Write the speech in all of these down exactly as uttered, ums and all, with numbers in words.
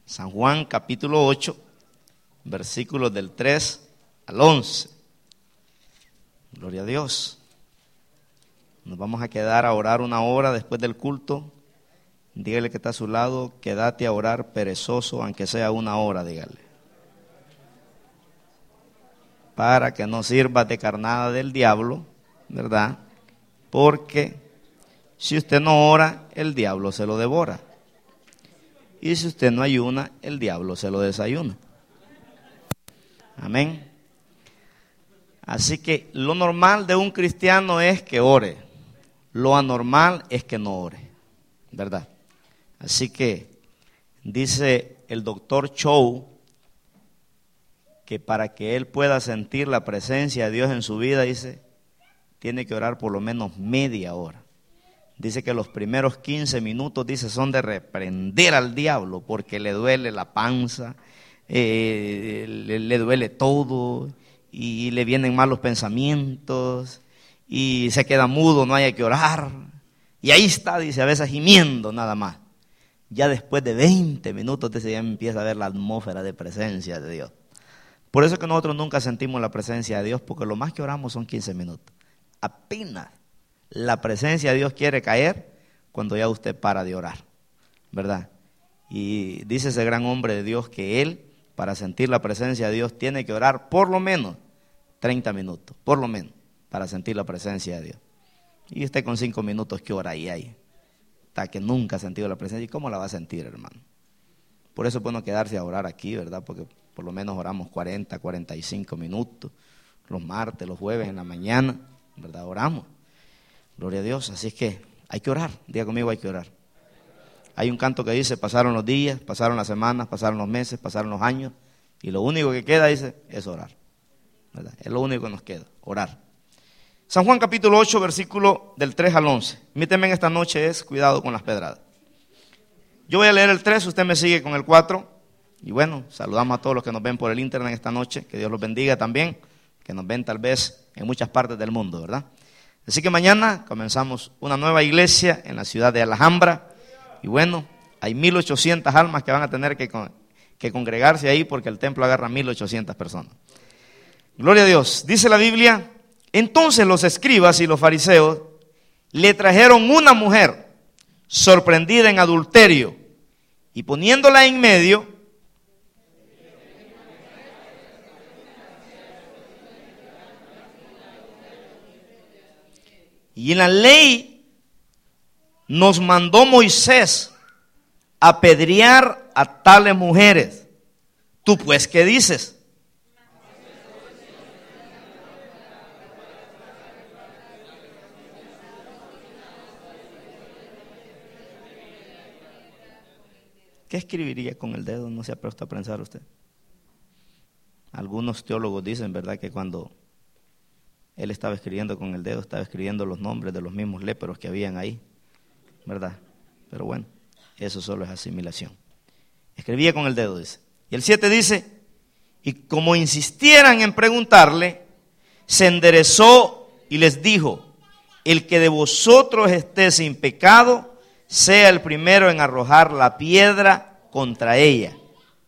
San Juan capítulo ocho, versículos del tres al once. Gloria a Dios. Nos vamos a quedar a orar una hora después del culto. Dígale que está a su lado, quédate a orar perezoso, aunque sea una hora, dígale. Para que no sirvas de carnada del diablo, ¿verdad? Porque si usted no ora, el diablo se lo devora. Y si usted no ayuna, el diablo se lo desayuna. Amén. Así que lo normal de un cristiano es que ore. Lo anormal es que no ore, ¿verdad? Así que dice el doctor Chow que para que él pueda sentir la presencia de Dios en su vida, dice, tiene que orar por lo menos media hora. Dice que los primeros quince minutos, dice, son de reprender al diablo porque le duele la panza, eh, le, le duele todo y le vienen malos pensamientos y se queda mudo, no hay que orar. Y ahí está, dice, a veces gimiendo nada más. Ya después de veinte minutos, dice, ya empieza a ver la atmósfera de presencia de Dios. Por eso es que nosotros nunca sentimos la presencia de Dios, porque lo más que oramos son quince minutos. Apenas la presencia de Dios quiere caer cuando ya usted para de orar, ¿verdad? Y dice ese gran hombre de Dios que él, para sentir la presencia de Dios, tiene que orar por lo menos treinta minutos, por lo menos, para sentir la presencia de Dios. Y usted con cinco minutos que ora ahí, ahí, hasta que nunca ha sentido la presencia. ¿Y cómo la va a sentir, hermano? Por eso es bueno quedarse a orar aquí, ¿verdad? Porque por lo menos oramos cuarenta, cuarenta y cinco minutos, los martes, los jueves, en la mañana, ¿verdad? Oramos. Gloria a Dios. Así es que hay que orar. Diga conmigo, hay que orar. Hay un canto que dice, pasaron los días, pasaron las semanas, pasaron los meses, pasaron los años, y lo único que queda, dice, es orar, ¿verdad? Es lo único que nos queda, orar. San Juan capítulo ocho, versículo del tres al once. Mi tema en esta noche es cuidado con las pedradas. Yo voy a leer el tres, usted me sigue con el cuatro. Y bueno, saludamos a todos los que nos ven por el internet esta noche. Que Dios los bendiga también, que nos ven tal vez en muchas partes del mundo, ¿verdad? Así que mañana comenzamos una nueva iglesia en la ciudad de Alhambra. Y bueno, hay mil ochocientas almas que van a tener que, que congregarse ahí, porque el templo agarra mil ochocientas personas. Gloria a Dios. Dice la Biblia, entonces los escribas y los fariseos le trajeron una mujer sorprendida en adulterio, y poniéndola en medio, y en la ley nos mandó Moisés apedrear a tales mujeres. ¿Tú pues qué dices? ¿Qué escribiría con el dedo? ¿No se ha puesto a pensar usted? Algunos teólogos dicen, ¿verdad?, que cuando él estaba escribiendo con el dedo, estaba escribiendo los nombres de los mismos léperos que habían ahí, ¿verdad? Pero bueno, eso solo es asimilación. Escribía con el dedo, dice. Y el siete dice, y como insistieran en preguntarle, se enderezó y les dijo, el que de vosotros esté sin pecado, sea el primero en arrojar la piedra contra ella.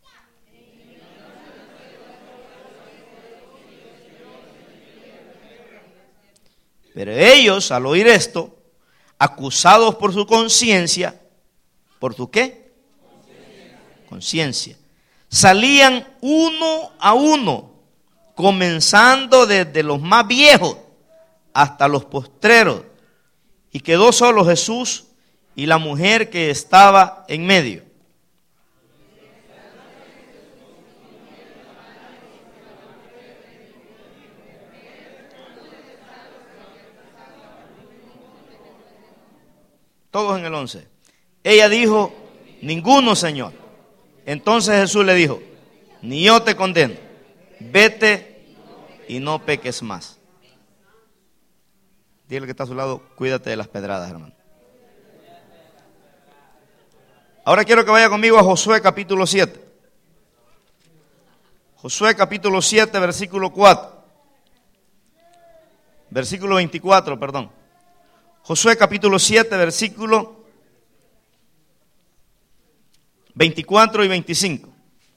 Pero ellos, al oír esto, acusados por su conciencia, ¿por su qué? Conciencia. Salían uno a uno, comenzando desde los más viejos hasta los postreros, y quedó solo Jesús y la mujer que estaba en medio. Todos en el once. Ella dijo, ninguno, Señor. Entonces Jesús le dijo, ni yo te condeno, vete y no peques más. Dile que está a su lado, cuídate de las pedradas, hermano. Ahora quiero que vaya conmigo a Josué capítulo siete. Josué capítulo siete, versículo cuatro. Versículo veinticuatro, perdón. Josué capítulo siete, versículo veinticuatro y veinticinco.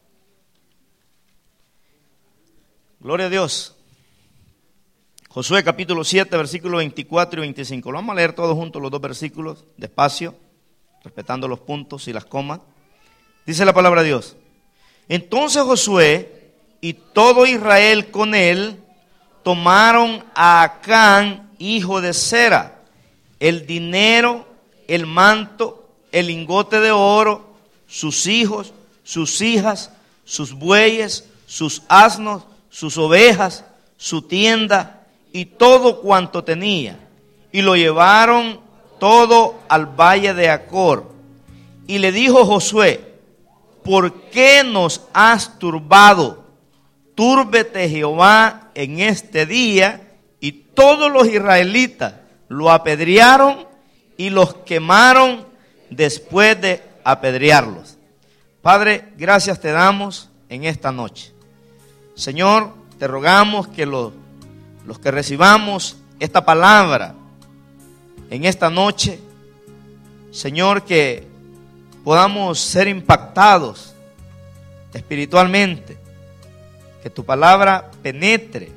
Gloria a Dios. Josué capítulo siete, versículos veinticuatro y veinticinco. Lo vamos a leer todos juntos, los dos versículos, despacio, respetando los puntos y las comas. Dice la palabra de Dios. Entonces Josué y todo Israel con él tomaron a Acán, hijo de Zera, el dinero, el manto, el lingote de oro, sus hijos, sus hijas, sus bueyes, sus asnos, sus ovejas, su tienda y todo cuanto tenía, y lo llevaron todo al valle de Acor. Y le dijo Josué: ¿por qué nos has turbado? Túrbete Jehová en este día. Y todos los israelitas lo apedrearon y los quemaron después de apedrearlos. Padre, gracias te damos en esta noche. Señor, te rogamos que los, los que recibamos esta palabra en esta noche, Señor, que podamos ser impactados espiritualmente, que tu palabra penetre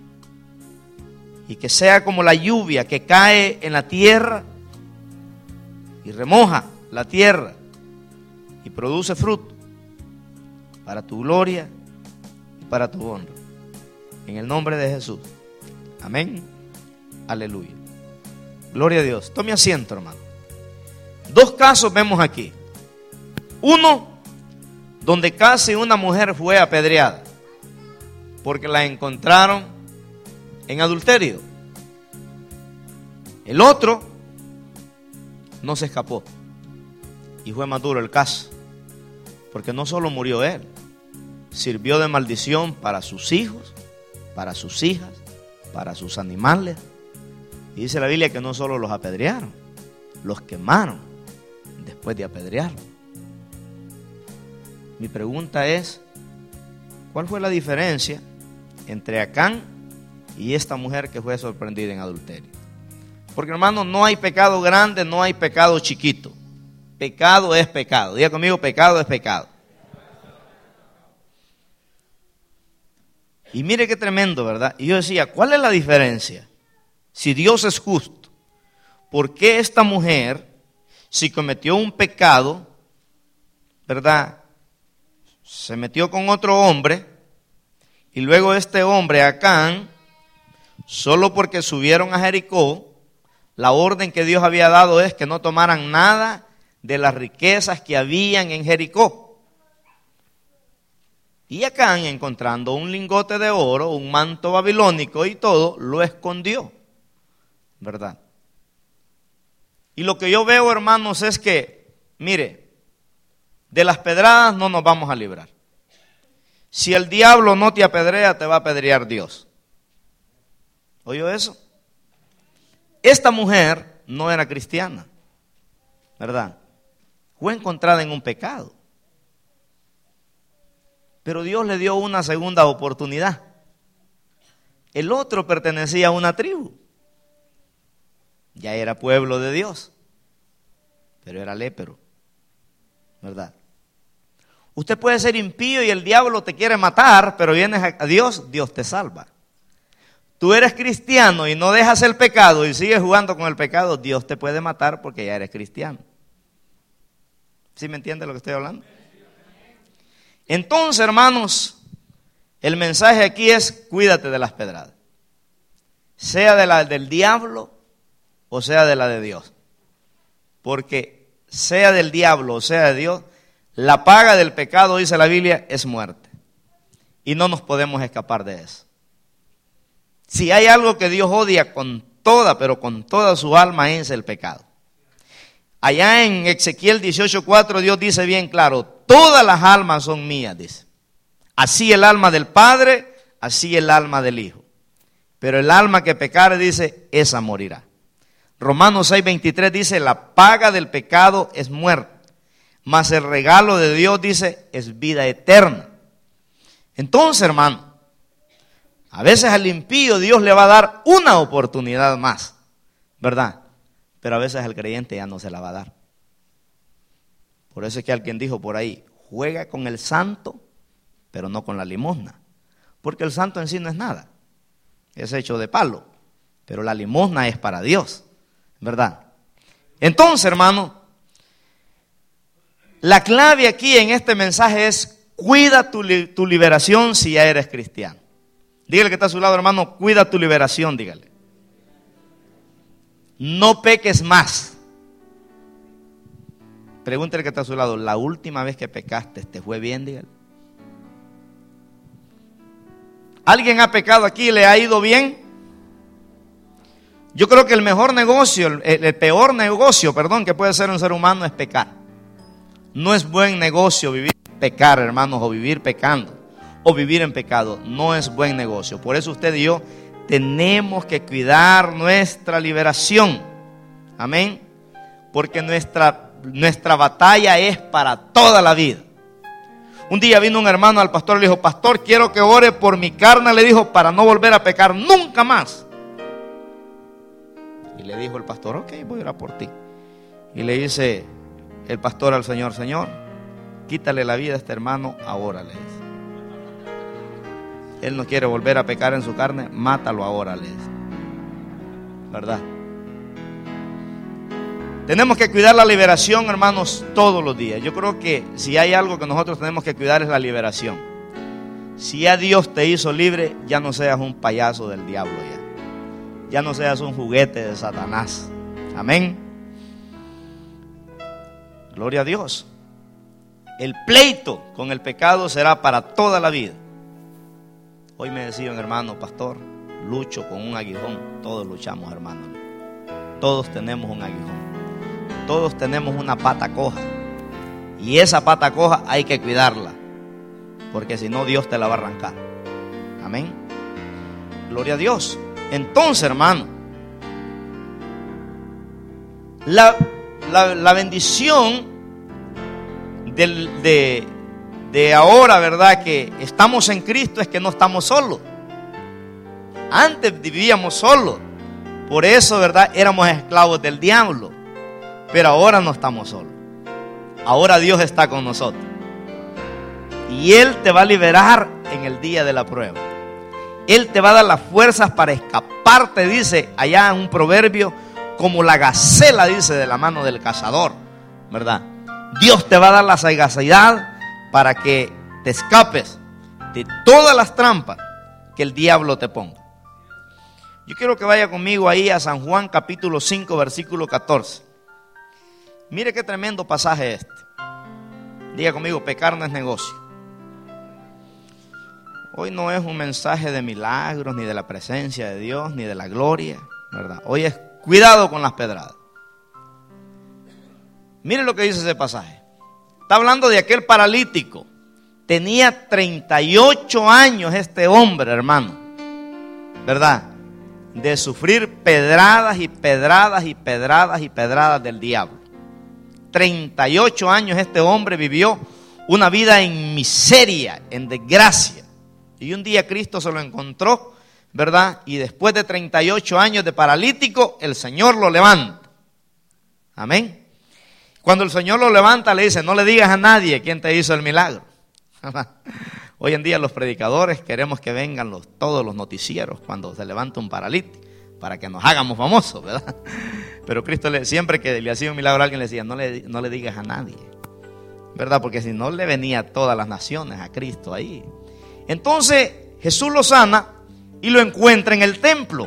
y que sea como la lluvia que cae en la tierra y remoja la tierra y produce fruto para tu gloria y para tu honra. En el nombre de Jesús. Amén. Aleluya. Gloria a Dios. Tome asiento, hermano. Dos casos vemos aquí. Uno, donde casi una mujer fue apedreada porque la encontraron en adulterio. El otro no se escapó y fue más duro el caso, porque no solo murió él, sirvió de maldición para sus hijos, para sus hijas, para sus animales. Y dice la Biblia que no solo los apedrearon, los quemaron después de apedrearlos. Mi pregunta es, ¿cuál fue la diferencia entre Acán y esta mujer que fue sorprendida en adulterio? Porque, hermano, no hay pecado grande, no hay pecado chiquito. Pecado es pecado. Diga conmigo, pecado es pecado. Y mire qué tremendo, ¿verdad? Y yo decía, ¿cuál es la diferencia? Si Dios es justo, ¿por qué esta mujer, si cometió un pecado, ¿verdad?, se metió con otro hombre, y luego este hombre, Acán, solo porque subieron a Jericó, la orden que Dios había dado es que no tomaran nada de las riquezas que habían en Jericó? Y Acán, encontrando un lingote de oro, un manto babilónico y todo, lo escondió, ¿verdad? Y lo que yo veo, hermanos, es que, mire, de las pedradas no nos vamos a librar. Si el diablo no te apedrea, te va a apedrear Dios. ¿Oyó eso? Esta mujer no era cristiana, ¿verdad? Fue encontrada en un pecado. Pero Dios le dio una segunda oportunidad. El otro pertenecía a una tribu. Ya era pueblo de Dios, pero era lépero, ¿verdad? Usted puede ser impío y el diablo te quiere matar, pero vienes a Dios, Dios te salva. Tú eres cristiano y no dejas el pecado y sigues jugando con el pecado, Dios te puede matar porque ya eres cristiano. ¿Sí me entiende lo que estoy hablando? Entonces, hermanos, el mensaje aquí es: cuídate de las pedradas, sea de la del diablo o sea de la de Dios. Porque sea del diablo o sea de Dios, la paga del pecado, dice la Biblia, es muerte. Y no nos podemos escapar de eso. Si hay algo que Dios odia con toda, pero con toda su alma, es el pecado. Allá en Ezequiel dieciocho cuatro Dios dice bien claro: todas las almas son mías, dice. Así el alma del Padre, así el alma del Hijo. Pero el alma que pecare, dice, esa morirá. Romanos seis veintitrés dice: la paga del pecado es muerte, mas el regalo de Dios, dice, es vida eterna. Entonces, hermano, a veces al impío Dios le va a dar una oportunidad más, ¿verdad? Pero a veces al creyente ya no se la va a dar. Por eso es que alguien dijo por ahí, juega con el santo, pero no con la limosna. Porque el santo en sí no es nada, es hecho de palo, pero la limosna es para Dios, ¿verdad? Entonces, hermano, la clave aquí en este mensaje es cuida tu, tu liberación si ya eres cristiano. Dígale que está a su lado, hermano, cuida tu liberación, dígale. No peques más. Pregúntale que está a su lado, la última vez que pecaste, ¿te fue bien? Dígale. ¿Alguien ha pecado aquí y le ha ido bien? Yo creo que el mejor negocio, el, el peor negocio, perdón, que puede ser un ser humano es pecar. No es buen negocio vivir pecar, hermanos, o vivir pecando, o vivir en pecado. No es buen negocio. Por eso usted y yo tenemos que cuidar nuestra liberación. Amén. Porque nuestra, nuestra batalla es para toda la vida. Un día vino un hermano al pastor y le dijo, pastor, quiero que ore por mi carne, le dijo, para no volver a pecar nunca más. Y le dijo el pastor, ok, voy a orar por ti. Y le dice el pastor al Señor, Señor, quítale la vida a este hermano ahora, le dice. Él no quiere volver a pecar en su carne, mátalo ahora, le dice. ¿Verdad? Tenemos que cuidar la liberación, hermanos, todos los días. Yo creo que si hay algo que nosotros tenemos que cuidar es la liberación. Si ya Dios te hizo libre, ya no seas un payaso del diablo ya. Ya no seas un juguete de Satanás. Amén. Gloria a Dios. El pleito con el pecado será para toda la vida. Hoy me decían, hermano, pastor, lucho con un aguijón. Todos luchamos, hermano. Todos tenemos un aguijón. Todos tenemos una pata coja. Y esa pata coja hay que cuidarla, porque si no Dios te la va a arrancar. Amén. Gloria a Dios. Entonces, hermano, la, la, la bendición del, de, de ahora, ¿verdad? Que estamos en Cristo es que no estamos solos. Antes vivíamos solos. Por eso, ¿verdad? Éramos esclavos del diablo. Pero ahora no estamos solos. Ahora Dios está con nosotros. Y Él te va a liberar en el día de la prueba. Él te va a dar las fuerzas para escaparte, dice allá en un proverbio, como la gacela, dice, de la mano del cazador, ¿verdad? Dios te va a dar la sagacidad para que te escapes de todas las trampas que el diablo te ponga. Yo quiero que vaya conmigo ahí a San Juan capítulo cinco, versículo catorce. Mire qué tremendo pasaje este. Diga conmigo, pecar no es negocio. Hoy no es un mensaje de milagros, ni de la presencia de Dios, ni de la gloria, ¿verdad? Hoy es cuidado con las pedradas. Mire lo que dice ese pasaje. Está hablando de aquel paralítico. Tenía treinta y ocho años este hombre, hermano, ¿verdad? De sufrir pedradas y pedradas y pedradas y pedradas del diablo. treinta y ocho años este hombre vivió una vida en miseria, en desgracia. Y un día Cristo se lo encontró, ¿verdad? Y después de treinta y ocho años de paralítico, el Señor lo levanta. Amén. Cuando el Señor lo levanta, le dice, no le digas a nadie quién te hizo el milagro. Hoy en día los predicadores queremos que vengan los, todos los noticieros cuando se levanta un paralítico, para que nos hagamos famosos, ¿verdad? Pero Cristo le, siempre que le hacía un milagro a alguien le decía, no le, no le digas a nadie, ¿verdad? Porque si no le venía a todas las naciones a Cristo ahí. Entonces Jesús lo sana y lo encuentra en el templo.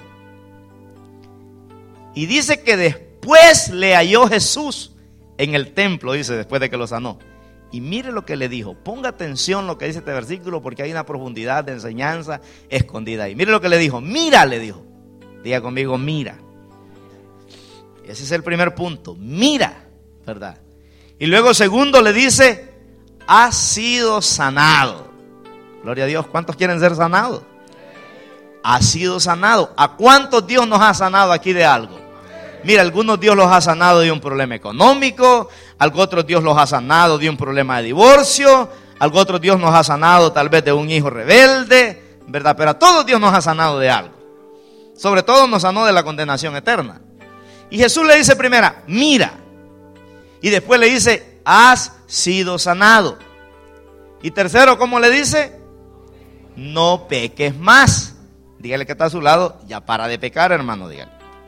Y dice que después le halló Jesús en el templo, dice, después de que lo sanó. Y mire lo que le dijo. Ponga atención lo que dice este versículo, porque hay una profundidad de enseñanza escondida ahí. Mire lo que le dijo. Mira, le dijo. Diga conmigo, mira. Ese es el primer punto. Mira, ¿verdad? Y luego segundo le dice, has sido sanado. Gloria a Dios. ¿Cuántos quieren ser sanados? Ha sido sanado. ¿A cuántos Dios nos ha sanado aquí de algo? Mira, algunos Dios los ha sanado de un problema económico, algo otros Dios los ha sanado de un problema de divorcio, algo otros Dios nos ha sanado tal vez de un hijo rebelde, ¿verdad? Pero a todos Dios nos ha sanado de algo. Sobre todo nos sanó de la condenación eterna. Y Jesús le dice primero, mira. Y después le dice, has sido sanado. Y tercero, ¿cómo le dice? No peques más. Dígale que está a su lado, ya para de pecar, hermano, dígale.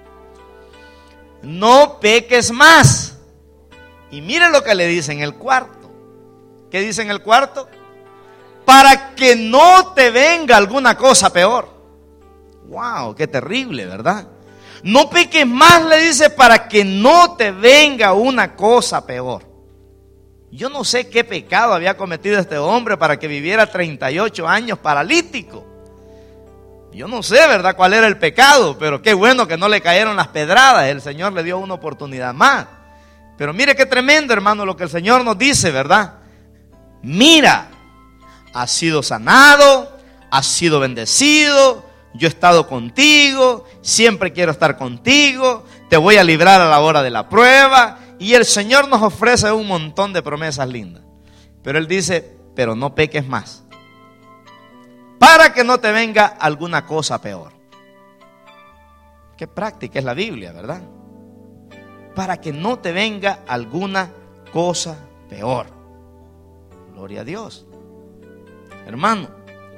No peques más. Y mire lo que le dice en el cuarto. ¿Qué dice en el cuarto? Para que no te venga alguna cosa peor. Wow, qué terrible, ¿verdad? No peques más, le dice, para que no te venga una cosa peor. Yo no sé qué pecado había cometido este hombre para que viviera treinta y ocho años paralítico. Yo no sé, ¿verdad?, cuál era el pecado, pero qué bueno que no le cayeron las pedradas. El Señor le dio una oportunidad más. Pero mire qué tremendo, hermano, lo que el Señor nos dice, ¿verdad? Mira, has sido sanado, has sido bendecido, yo he estado contigo, siempre quiero estar contigo, te voy a librar a la hora de la prueba. Y el Señor nos ofrece un montón de promesas lindas. Pero Él dice, pero no peques más, para que no te venga alguna cosa peor. Qué práctica es la Biblia, ¿verdad? Para que no te venga alguna cosa peor. Gloria a Dios. Hermano,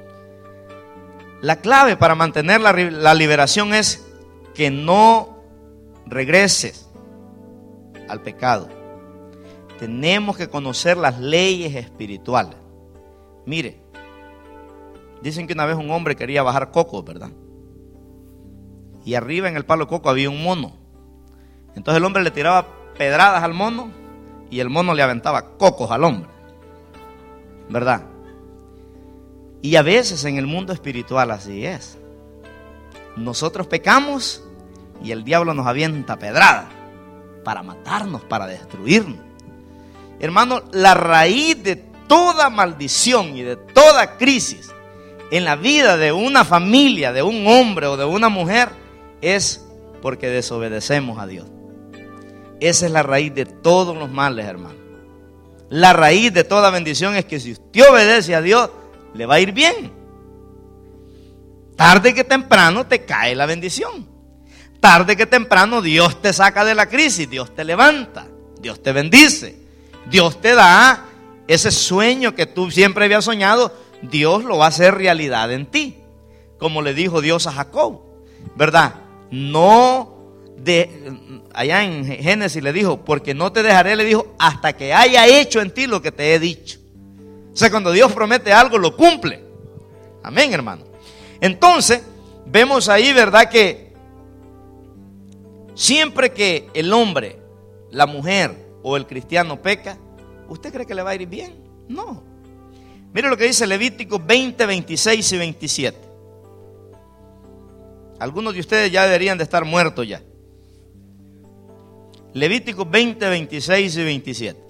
la clave para mantener la, la liberación es que no regreses al pecado. Tenemos que conocer las leyes espirituales. Mire, dicen que una vez un hombre quería bajar cocos, ¿verdad? Y arriba en el palo de coco había un mono. Entonces el hombre le tiraba pedradas al mono y el mono le aventaba cocos al hombre, ¿verdad? Y a veces en el mundo espiritual así es. Nosotros pecamos y el diablo nos avienta pedradas para matarnos, para destruirnos. Hermano, la raíz de toda maldición y de toda crisis en la vida de una familia, de un hombre o de una mujer, es porque desobedecemos a Dios. Esa es la raíz de todos los males, hermano. La raíz de toda bendición es que si usted obedece a Dios, le va a ir bien. Tarde que temprano te cae la bendición. Tarde que temprano Dios te saca de la crisis, Dios te levanta, Dios te bendice, Dios te da ese sueño que tú siempre habías soñado. Dios lo va a hacer realidad en ti, como le dijo Dios a Jacob, ¿verdad? No de, allá en Génesis le dijo, porque no te dejaré, le dijo, hasta que haya hecho en ti lo que te he dicho. O sea, cuando Dios promete algo, lo cumple. Amén, hermano. Entonces, vemos ahí, ¿verdad?, que siempre que el hombre, la mujer o el cristiano peca, ¿usted cree que le va a ir bien? No. Mire lo que dice Levítico veinte, veintiséis y veintisiete. Algunos de ustedes ya deberían de estar muertos ya. Levítico veinte, veintiséis y veintisiete.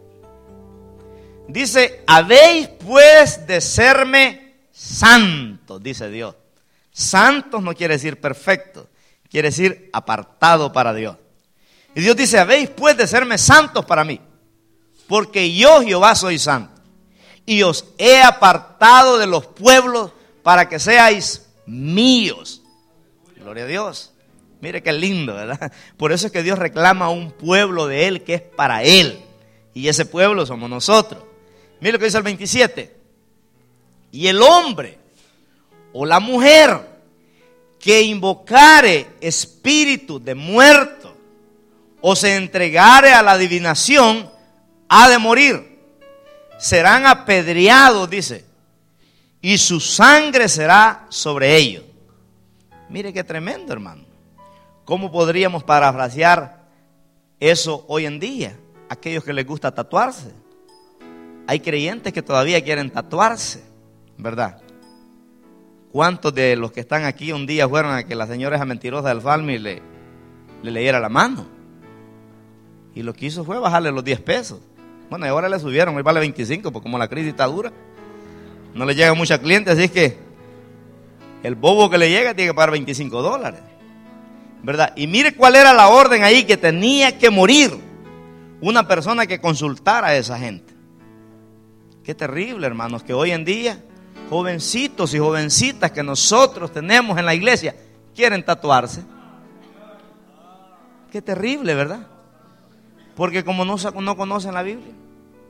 Dice, habéis pues de serme santos, dice Dios. Santos no quiere decir perfectos, quiere decir apartado para Dios. Y Dios dice, habéis pues de serme santos para mí, porque yo Jehová soy santo. Y os he apartado de los pueblos para que seáis míos. Gloria a Dios. Mire qué lindo, ¿verdad? Por eso es que Dios reclama un pueblo de Él que es para Él. Y ese pueblo somos nosotros. Mire lo que dice el veintisiete. Y el hombre o la mujer que invocare espíritu de muerto o se entregare a la adivinación ha de morir. Serán apedreados, dice, y su sangre será sobre ellos. Mire qué tremendo, hermano. ¿Cómo podríamos parafrasear eso hoy en día? Aquellos que les gusta tatuarse. Hay creyentes que todavía quieren tatuarse, ¿verdad? ¿Cuántos de los que están aquí un día fueron a que la señora esa mentirosa del Falmi le, le leyera la mano? Y lo que hizo fue bajarle los diez pesos. Bueno, y ahora le subieron, hoy vale veinticinco, porque como la crisis está dura, no le llega mucha cliente, así que el bobo que le llega tiene que pagar veinticinco dólares, ¿verdad? Y mire cuál era la orden ahí, que tenía que morir una persona que consultara a esa gente. Qué terrible, hermanos, que hoy en día jovencitos y jovencitas que nosotros tenemos en la iglesia quieren tatuarse. Qué terrible, ¿verdad? Porque como no, no conocen la Biblia,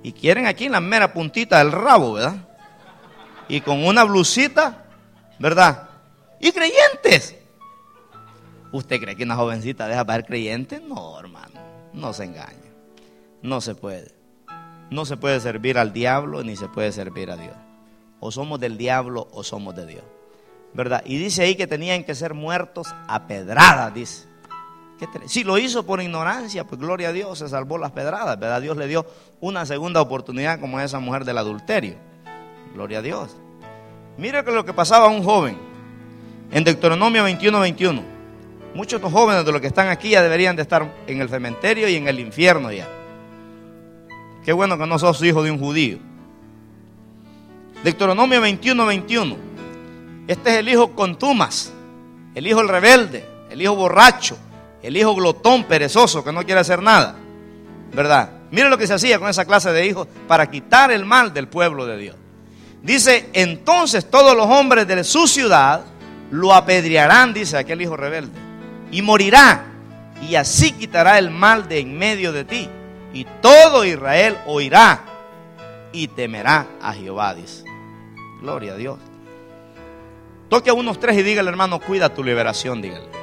Y quieren aquí en la mera puntita del rabo, ¿verdad? Y con una blusita, ¿verdad? Y creyentes. ¿Usted cree que una jovencita deja para ser creyente? No, hermano, no se engañe. No se puede. No se puede servir al diablo ni se puede servir a Dios. O somos del diablo o somos de Dios, ¿verdad? Y dice ahí que tenían que ser muertos a pedradas, dice. Si lo hizo por ignorancia, pues gloria a Dios, se salvó las pedradas, ¿verdad? Dios le dio una segunda oportunidad como a esa mujer del adulterio. Gloria a Dios. Mire que lo que pasaba a un joven en Deuteronomio veintiuno, veintiuno. Muchos de los jóvenes de los que están aquí ya deberían de estar en el cementerio y en el infierno ya. Qué bueno que no sos hijo de un judío. Deuteronomio veintiuno, veintiuno. Este es el hijo contumas, el hijo el rebelde, el hijo borracho, el hijo glotón, perezoso, que no quiere hacer nada, ¿verdad? Mire lo que se hacía con esa clase de hijos para quitar el mal del pueblo de Dios. Dice, entonces todos los hombres de su ciudad lo apedrearán, dice aquel hijo rebelde, y morirá, y así quitará el mal de en medio de ti, y todo Israel oirá y temerá a Jehová, dice. Gloria a Dios. Toque a unos tres y dígale, hermano, cuida tu liberación, dígale.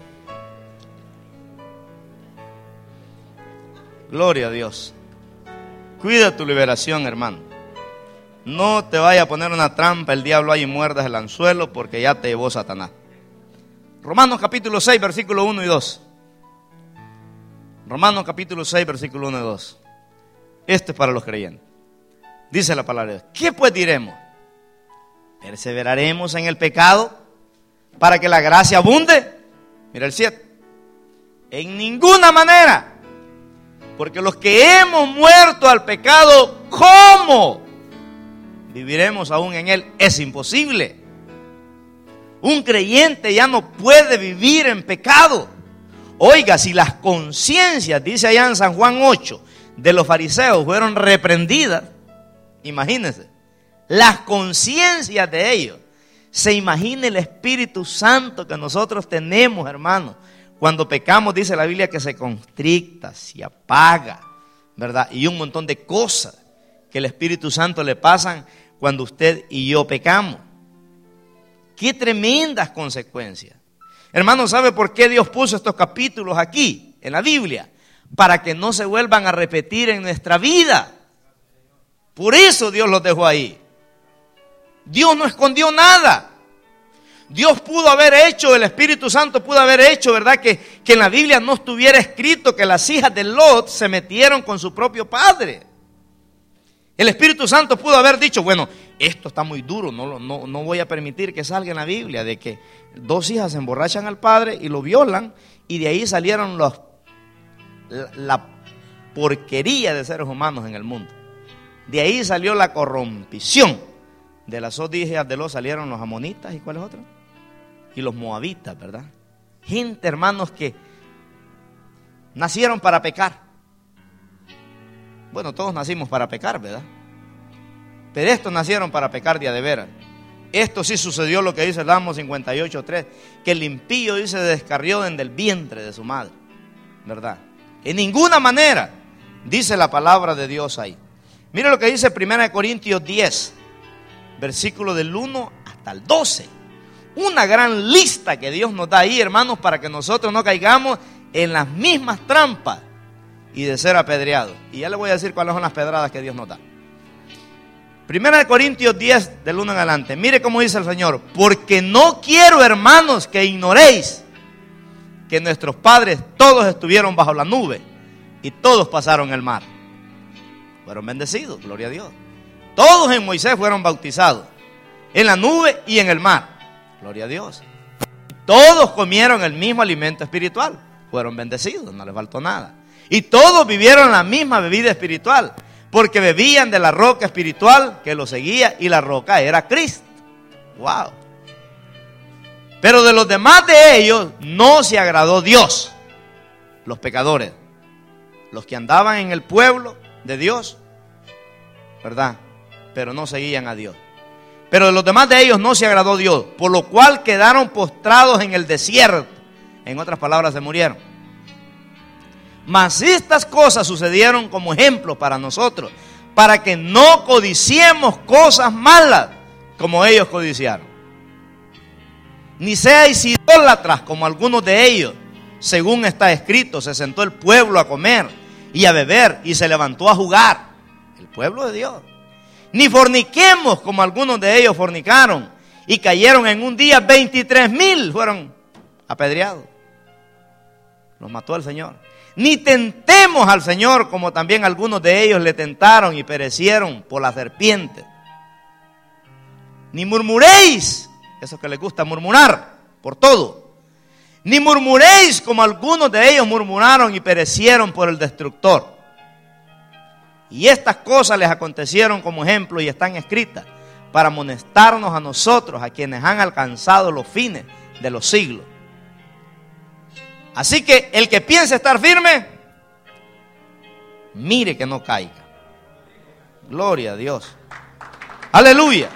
Gloria a Dios. Cuida tu liberación, hermano. No te vaya a poner una trampa el diablo ahí y muerdas el anzuelo, porque ya te llevó Satanás. Romanos capítulo seis, versículo uno y dos. Romanos capítulo seis, versículo uno y dos. Esto es para los creyentes. Dice la palabra de Dios. ¿Qué pues diremos? ¿Perseveraremos en el pecado para que la gracia abunde? Mira el siete. En ninguna manera. Porque los que hemos muerto al pecado, ¿cómo viviremos aún en él? Es imposible. Un creyente ya no puede vivir en pecado. Oiga, si las conciencias, dice allá en San Juan ocho, de los fariseos fueron reprendidas, imagínense, las conciencias de ellos, se imagina el Espíritu Santo que nosotros tenemos, hermanos. Cuando pecamos, dice la Biblia, que se constricta, se apaga, ¿verdad? Y un montón de cosas que el Espíritu Santo le pasan cuando usted y yo pecamos. ¡Qué tremendas consecuencias! Hermano, ¿sabe por qué Dios puso estos capítulos aquí, en la Biblia? Para que no se vuelvan a repetir en nuestra vida. Por eso Dios los dejó ahí. Dios no escondió nada. Dios pudo haber hecho, el Espíritu Santo pudo haber hecho, ¿verdad? Que, que en la Biblia no estuviera escrito que las hijas de Lot se metieron con su propio padre. El Espíritu Santo pudo haber dicho, bueno, esto está muy duro, no, no, no voy a permitir que salga en la Biblia de que dos hijas se emborrachan al padre y lo violan, y de ahí salieron los, la, la porquería de seres humanos en el mundo. De ahí salió la corrompición. De las dos hijas de Lot salieron los amonitas, ¿y cuáles otros? Y los moabitas, ¿verdad? Gente, hermanos, que nacieron para pecar. Bueno, todos nacimos para pecar, ¿verdad? Pero estos nacieron para pecar de a de veras. Esto sí sucedió, lo que dice el Salmo cincuenta y ocho, tres, que el impío, dice, descarrió desde el vientre de su madre, ¿verdad? En ninguna manera, dice la palabra de Dios ahí. Mire lo que dice primera de Corintios diez, versículo del uno hasta el doce. Una gran lista que Dios nos da ahí, hermanos, para que nosotros no caigamos en las mismas trampas y de ser apedreados. Y ya le voy a decir cuáles son las pedradas que Dios nos da. Primera de Corintios diez, del uno en adelante. Mire cómo dice el Señor: porque no quiero, hermanos, que ignoréis que nuestros padres todos estuvieron bajo la nube y todos pasaron el mar. Fueron bendecidos, gloria a Dios. Todos en Moisés fueron bautizados, en la nube y en el mar, gloria a Dios. Todos comieron el mismo alimento espiritual, fueron bendecidos, no les faltó nada. Y todos vivieron la misma bebida espiritual, porque bebían de la roca espiritual que los seguía, y la roca era Cristo. Wow. Pero de los demás de ellos no se agradó Dios. Los pecadores, los que andaban en el pueblo de Dios, ¿verdad? Pero no seguían a Dios. Pero de los demás de ellos no se agradó Dios, por lo cual quedaron postrados en el desierto. En otras palabras, se murieron. Mas estas cosas sucedieron como ejemplo para nosotros, para que no codiciemos cosas malas como ellos codiciaron. Ni seáis idólatras como algunos de ellos. Según está escrito, se sentó el pueblo a comer y a beber y se levantó a jugar. El pueblo de Dios. Ni forniquemos como algunos de ellos fornicaron y cayeron en un día veintitrés mil, fueron apedreados. Los mató el Señor. Ni tentemos al Señor como también algunos de ellos le tentaron y perecieron por la serpiente. Ni murmuréis, eso que les gusta murmurar por todo. Ni murmuréis como algunos de ellos murmuraron y perecieron por el destructor. Y estas cosas les acontecieron como ejemplo y están escritas para amonestarnos a nosotros, a quienes han alcanzado los fines de los siglos. Así que el que piense estar firme, mire que no caiga. Gloria a Dios. Aleluya.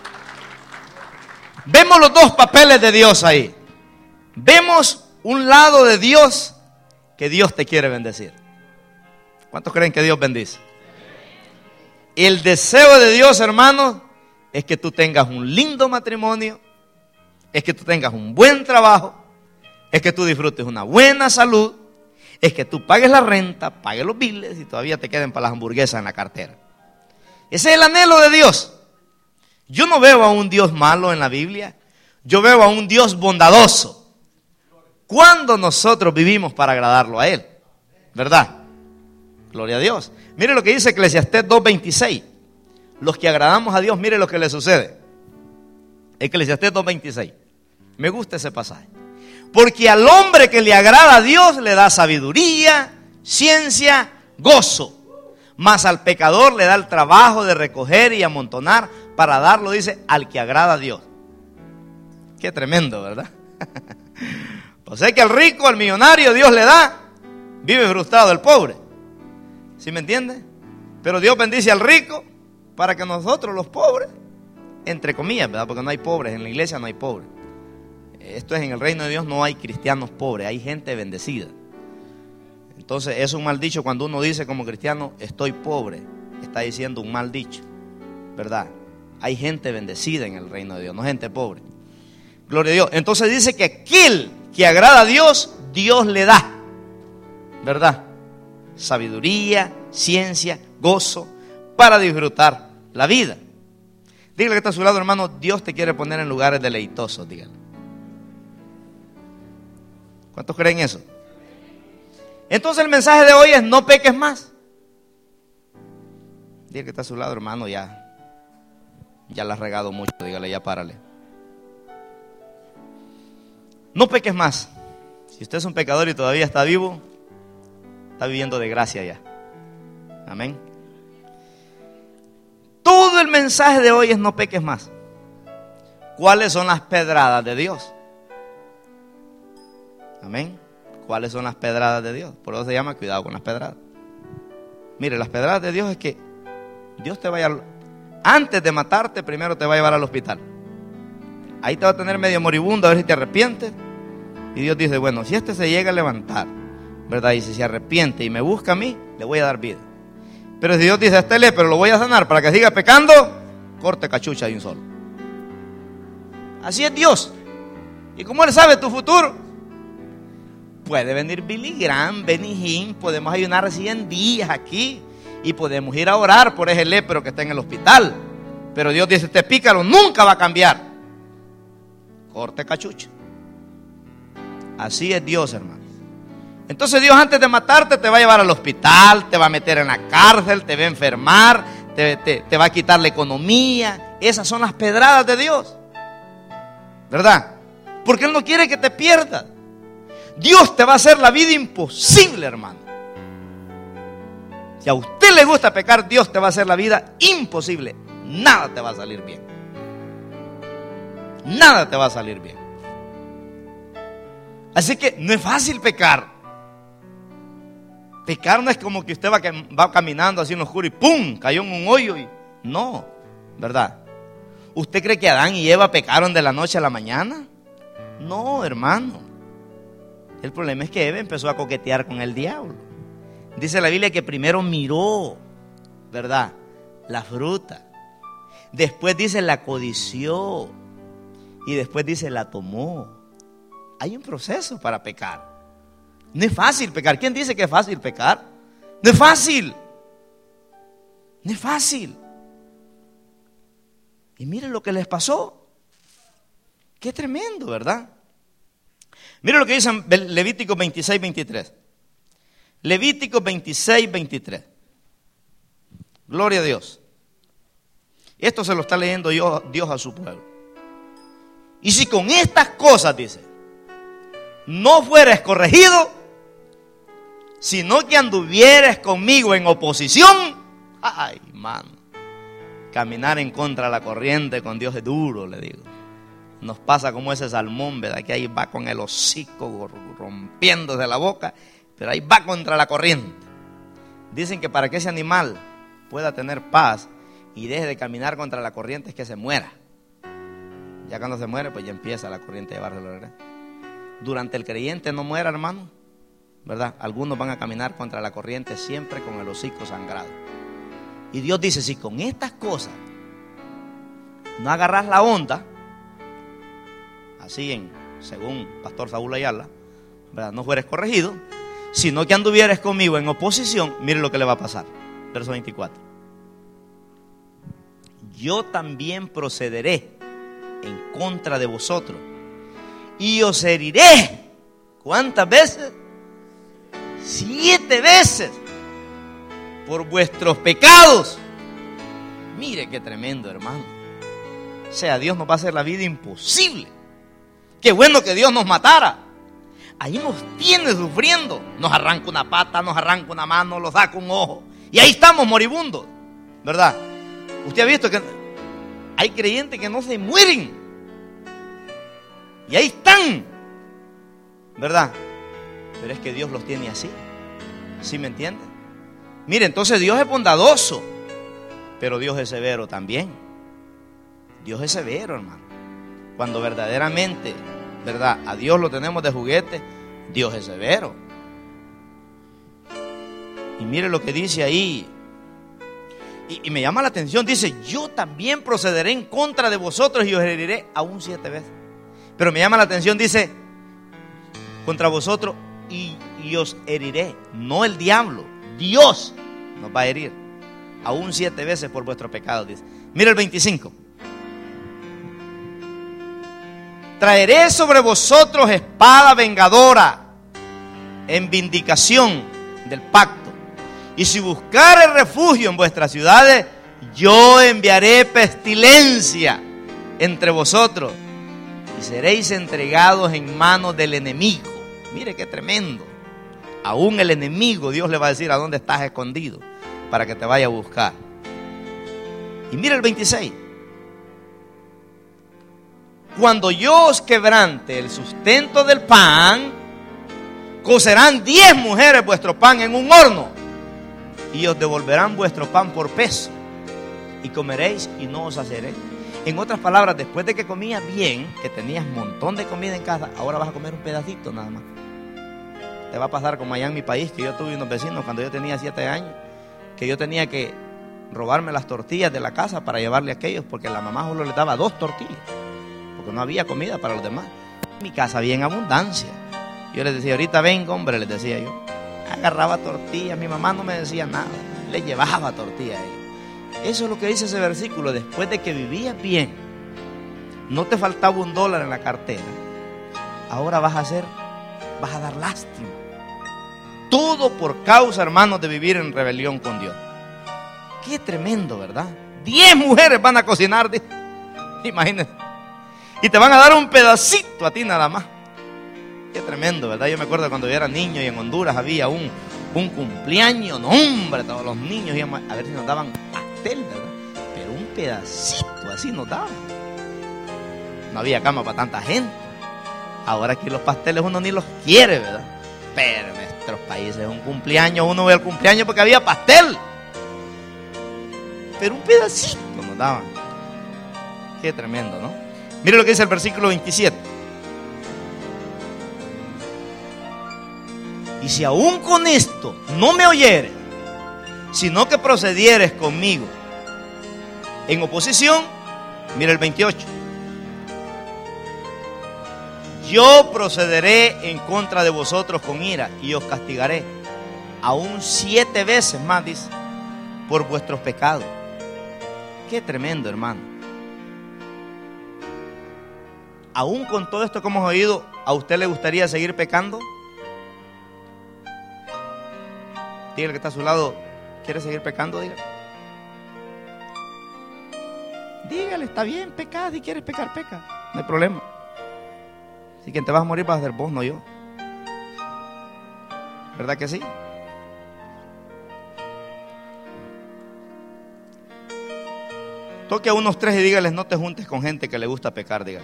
Vemos los dos papeles de Dios ahí. Vemos un lado de Dios que Dios te quiere bendecir. ¿Cuántos creen que Dios bendice? El deseo de Dios, hermanos, es que tú tengas un lindo matrimonio, es que tú tengas un buen trabajo, es que tú disfrutes una buena salud, es que tú pagues la renta, pagues los biles y todavía te queden para las hamburguesas en la cartera. Ese es el anhelo de Dios. Yo no veo a un Dios malo en la Biblia, yo veo a un Dios bondadoso. ¿Cuándo nosotros vivimos para agradarlo a Él? ¿Verdad? Gloria a Dios. Mire lo que dice Eclesiastés dos veintiséis. Los que agradamos a Dios, mire lo que le sucede. Eclesiastés dos veintiséis. Me gusta ese pasaje. Porque al hombre que le agrada a Dios le da sabiduría, ciencia, gozo. Mas al pecador le da el trabajo de recoger y amontonar para darlo, dice, al que agrada a Dios. Qué tremendo, ¿verdad? O sea que al rico, al millonario, Dios le da, vive frustrado el pobre. ¿Sí me entiende? Pero Dios bendice al rico para que nosotros los pobres, entre comillas, ¿verdad? Porque no hay pobres, en la iglesia no hay pobres. Esto es, en el reino de Dios no hay cristianos pobres, hay gente bendecida. Entonces es un mal dicho cuando uno dice como cristiano, estoy pobre, está diciendo un mal dicho, ¿verdad? Hay gente bendecida en el reino de Dios, no gente pobre. Gloria a Dios. Entonces dice que aquel que agrada a Dios, Dios le da, ¿verdad? Sabiduría, ciencia, gozo, para disfrutar la vida. Dígale que está a su lado, hermano, Dios te quiere poner en lugares deleitosos, dígale. ¿Cuántos creen eso? Entonces el mensaje de hoy es: no peques más. Dígale que está a su lado, hermano, ya, ya la has regado mucho, dígale, ya párale. No peques más. Si usted es un pecador y todavía está vivo, está viviendo de gracia ya. Amén. Todo el mensaje de hoy es: no peques más. ¿Cuáles son las pedradas de Dios? Amén. ¿Cuáles son las pedradas de Dios? Por eso se llama cuidado con las pedradas. Mire, las pedradas de Dios es que Dios te vaya, antes de matarte, primero te va a llevar al hospital. Ahí te va a tener medio moribundo a ver si te arrepientes. Y Dios dice, bueno, si este se llega a levantar, ¿verdad? Y si se arrepiente y me busca a mí, le voy a dar vida. Pero si Dios dice, a este lepero lo voy a sanar para que siga pecando, corte cachucha de un solo. Así es Dios. Y como Él sabe tu futuro, puede venir Billy Graham, Benny Hinn, podemos ayunar cien días aquí y podemos ir a orar por ese lepero que está en el hospital. Pero Dios dice, este pícaro nunca va a cambiar. Corte cachucha. Así es Dios, hermano. Entonces Dios, antes de matarte, te va a llevar al hospital, te va a meter en la cárcel, te va a enfermar, te, te, te va a quitar la economía. Esas son las pedradas de Dios, ¿verdad? Porque Él no quiere que te pierdas. Dios te va a hacer la vida imposible, hermano. Si a usted le gusta pecar, Dios te va a hacer la vida imposible. Nada te va a salir bien. Nada te va a salir bien. Así que no es fácil pecar. Pecar no es como que usted va, va caminando así en lo oscuro y ¡pum! Cayó en un hoyo. Y... no, ¿verdad? ¿Usted cree que Adán y Eva pecaron de la noche a la mañana? No, hermano. El problema es que Eva empezó a coquetear con el diablo. Dice la Biblia que primero miró, ¿verdad?, la fruta. Después dice la codició. Y después dice la tomó. Hay un proceso para pecar. No es fácil pecar. ¿Quién dice que es fácil pecar? No es fácil. No es fácil. Y miren lo que les pasó. Qué tremendo, ¿verdad? Miren lo que dice en Levítico veintiséis, veintitrés. Levítico veintiséis, veintitrés. Gloria a Dios. Esto se lo está leyendo Dios, Dios a su pueblo. Y si con estas cosas, dice, no fueres corregido, sino que anduvieres conmigo en oposición, ay, mano, caminar en contra de la corriente con Dios es duro, le digo. Nos pasa como ese salmón, ¿verdad? Que ahí va con el hocico rompiéndose la boca, pero ahí va contra la corriente. Dicen que para que ese animal pueda tener paz y deje de caminar contra la corriente es que se muera. Ya cuando se muere, pues ya empieza la corriente a llevárselo, ¿verdad? Durante el creyente no muera, hermano, ¿verdad? Algunos van a caminar contra la corriente siempre con el hocico sangrado. Y Dios dice, si con estas cosas no agarras la onda, así en, según Pastor Saúl Ayala, ¿verdad? No fueres corregido, sino que anduvieres conmigo en oposición, mire lo que le va a pasar. Verso veinticuatro. Yo también procederé en contra de vosotros y os heriré. ¿Cuántas veces? Siete veces por vuestros pecados. Mire qué tremendo, hermano. O sea, Dios nos va a hacer la vida imposible. Qué bueno que Dios nos matara. Ahí nos tiene sufriendo. Nos arranca una pata, nos arranca una mano, nos saca un ojo. Y ahí estamos moribundos, ¿verdad? Usted ha visto que hay creyentes que no se mueren. Y ahí están, ¿verdad? Pero es que Dios los tiene así. ¿Sí me entiende? Mire, entonces Dios es bondadoso, pero Dios es severo también. Dios es severo, hermano. Cuando verdaderamente, ¿verdad? A Dios lo tenemos de juguete, Dios es severo. Y mire lo que dice ahí. Y, y me llama la atención, dice, yo también procederé en contra de vosotros y os heriré aún siete veces. Pero me llama la atención, dice, contra vosotros y, y os heriré. No el diablo, Dios nos va a herir aún siete veces por vuestro pecado, dice. Mira el veinticinco. Traeré sobre vosotros espada vengadora en vindicación del pacto. Y si buscare refugio en vuestras ciudades, yo enviaré pestilencia entre vosotros y seréis entregados en manos del enemigo. Mire qué tremendo. Aún el enemigo, Dios le va a decir a dónde estás escondido para que te vaya a buscar. Y mire el veintiséis. Cuando yo os quebrante el sustento del pan, cocerán diez mujeres vuestro pan en un horno y os devolverán vuestro pan por peso y comeréis y no os saciaréis. En otras palabras, después de que comías bien, que tenías un montón de comida en casa, ahora vas a comer un pedacito nada más. Te va a pasar como allá en mi país, que yo tuve unos vecinos cuando yo tenía siete años, que yo tenía que robarme las tortillas de la casa para llevarle a aquellos, porque la mamá solo les daba dos tortillas, porque no había comida para los demás. En mi casa había en abundancia. Yo les decía, ahorita vengo, hombre, les decía yo. Agarraba tortillas, mi mamá no me decía nada, le llevaba tortillas a ellos. Eso es lo que dice ese versículo. Después de que vivías bien, no te faltaba un dólar en la cartera, ahora vas a hacer, vas a dar lástima. Todo por causa, hermanos, de vivir en rebelión con Dios. Qué tremendo, ¿verdad? Diez mujeres van a cocinar, imagínense, y te van a dar un pedacito a ti nada más. Qué tremendo, ¿verdad? Yo me acuerdo cuando yo era niño y en Honduras había un, un cumpleaños. No, hombre, todos los niños íbamos a ver si nos daban pastel, ¿verdad? Pero un pedacito así nos daban. No había cama para tanta gente. Ahora aquí los pasteles uno ni los quiere, ¿verdad? Pero en nuestros países un cumpleaños, uno ve el cumpleaños porque había pastel. Pero un pedacito nos daban. Qué tremendo, ¿no? Mire lo que dice el versículo veintisiete. Y si aún con esto no me oyeres, sino que procedieres conmigo En oposición, mira el veintiocho. Yo procederé en contra de vosotros con ira y os castigaré aún siete veces más, dice, por vuestros pecados. Qué tremendo, hermano. Aún con todo esto que hemos oído, ¿a usted le gustaría seguir pecando? Dígale que está a su lado, ¿quiere seguir pecando? Dígale. Dígale, está bien, peca, si quieres pecar, peca, no hay problema. Si quien te vas a morir vas a ser vos, no yo. ¿Verdad que sí? Toque a unos tres y dígales, no te juntes con gente que le gusta pecar, dígale.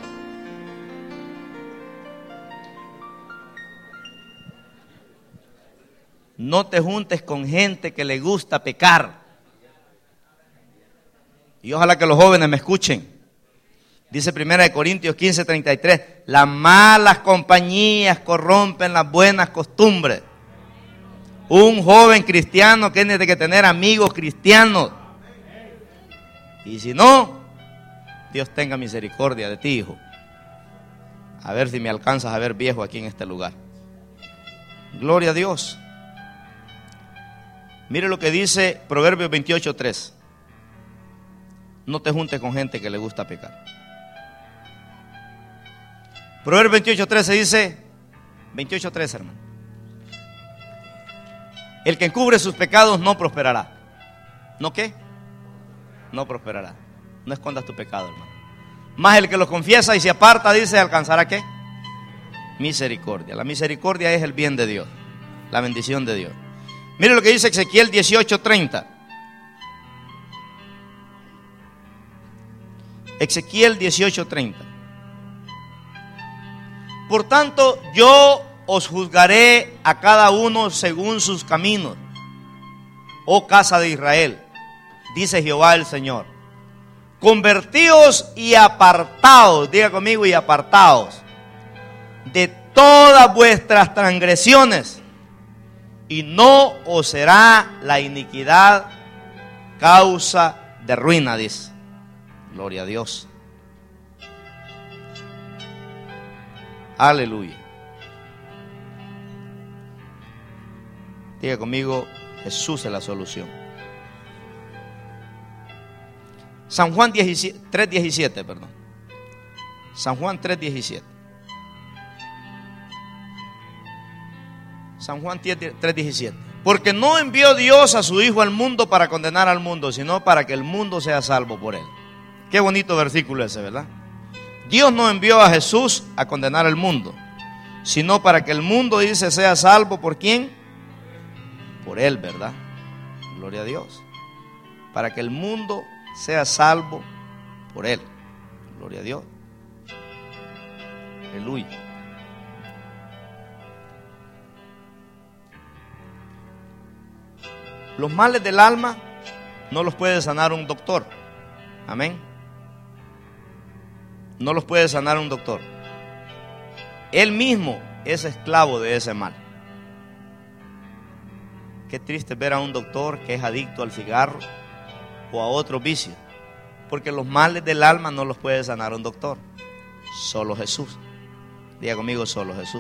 No te juntes con gente que le gusta pecar. Y ojalá que los jóvenes me escuchen. Dice primera de Corintios quince, treinta y tres, las malas compañías corrompen las buenas costumbres. Un joven cristiano tiene que tener amigos cristianos. Y si no, Dios tenga misericordia de ti, hijo. A ver si me alcanzas a ver viejo aquí en este lugar. Gloria a Dios. Mire lo que dice Proverbios veintiocho, tres. No te juntes con gente que le gusta pecar. Proverbios veintiocho, tres se dice, veintiocho, tres, hermano. El que encubre sus pecados no prosperará. ¿No qué? No prosperará. No escondas tu pecado, hermano. Más el que lo confiesa y se aparta, dice, alcanzará ¿qué? Misericordia. La misericordia es el bien de Dios, la bendición de Dios. Mire lo que dice Ezequiel dieciocho, treinta. Ezequiel dieciocho, treinta. Por tanto, yo os juzgaré a cada uno según sus caminos, oh casa de Israel, dice Jehová el Señor. Convertíos y apartaos, diga conmigo, y apartaos de todas vuestras transgresiones, y no os será la iniquidad causa de ruina, dice. Gloria a Dios. Aleluya. Diga conmigo, Jesús es la solución. San Juan tres diecisiete, perdón. San Juan tres diecisiete. San Juan tres diecisiete. Porque no envió Dios a su Hijo al mundo para condenar al mundo, sino para que el mundo sea salvo por él. Qué bonito versículo ese, ¿verdad? Dios no envió a Jesús a condenar al mundo, sino para que el mundo, dice, sea salvo. ¿Por quién? Por él, ¿verdad? Gloria a Dios. Para que el mundo sea salvo por él. Gloria a Dios. Aleluya. Los males del alma no los puede sanar un doctor. Amén. No los puede sanar un doctor. Él mismo es esclavo de ese mal. Qué triste ver a un doctor que es adicto al cigarro o a otro vicio, porque los males del alma no los puede sanar un doctor. Solo Jesús. Diga conmigo, solo Jesús.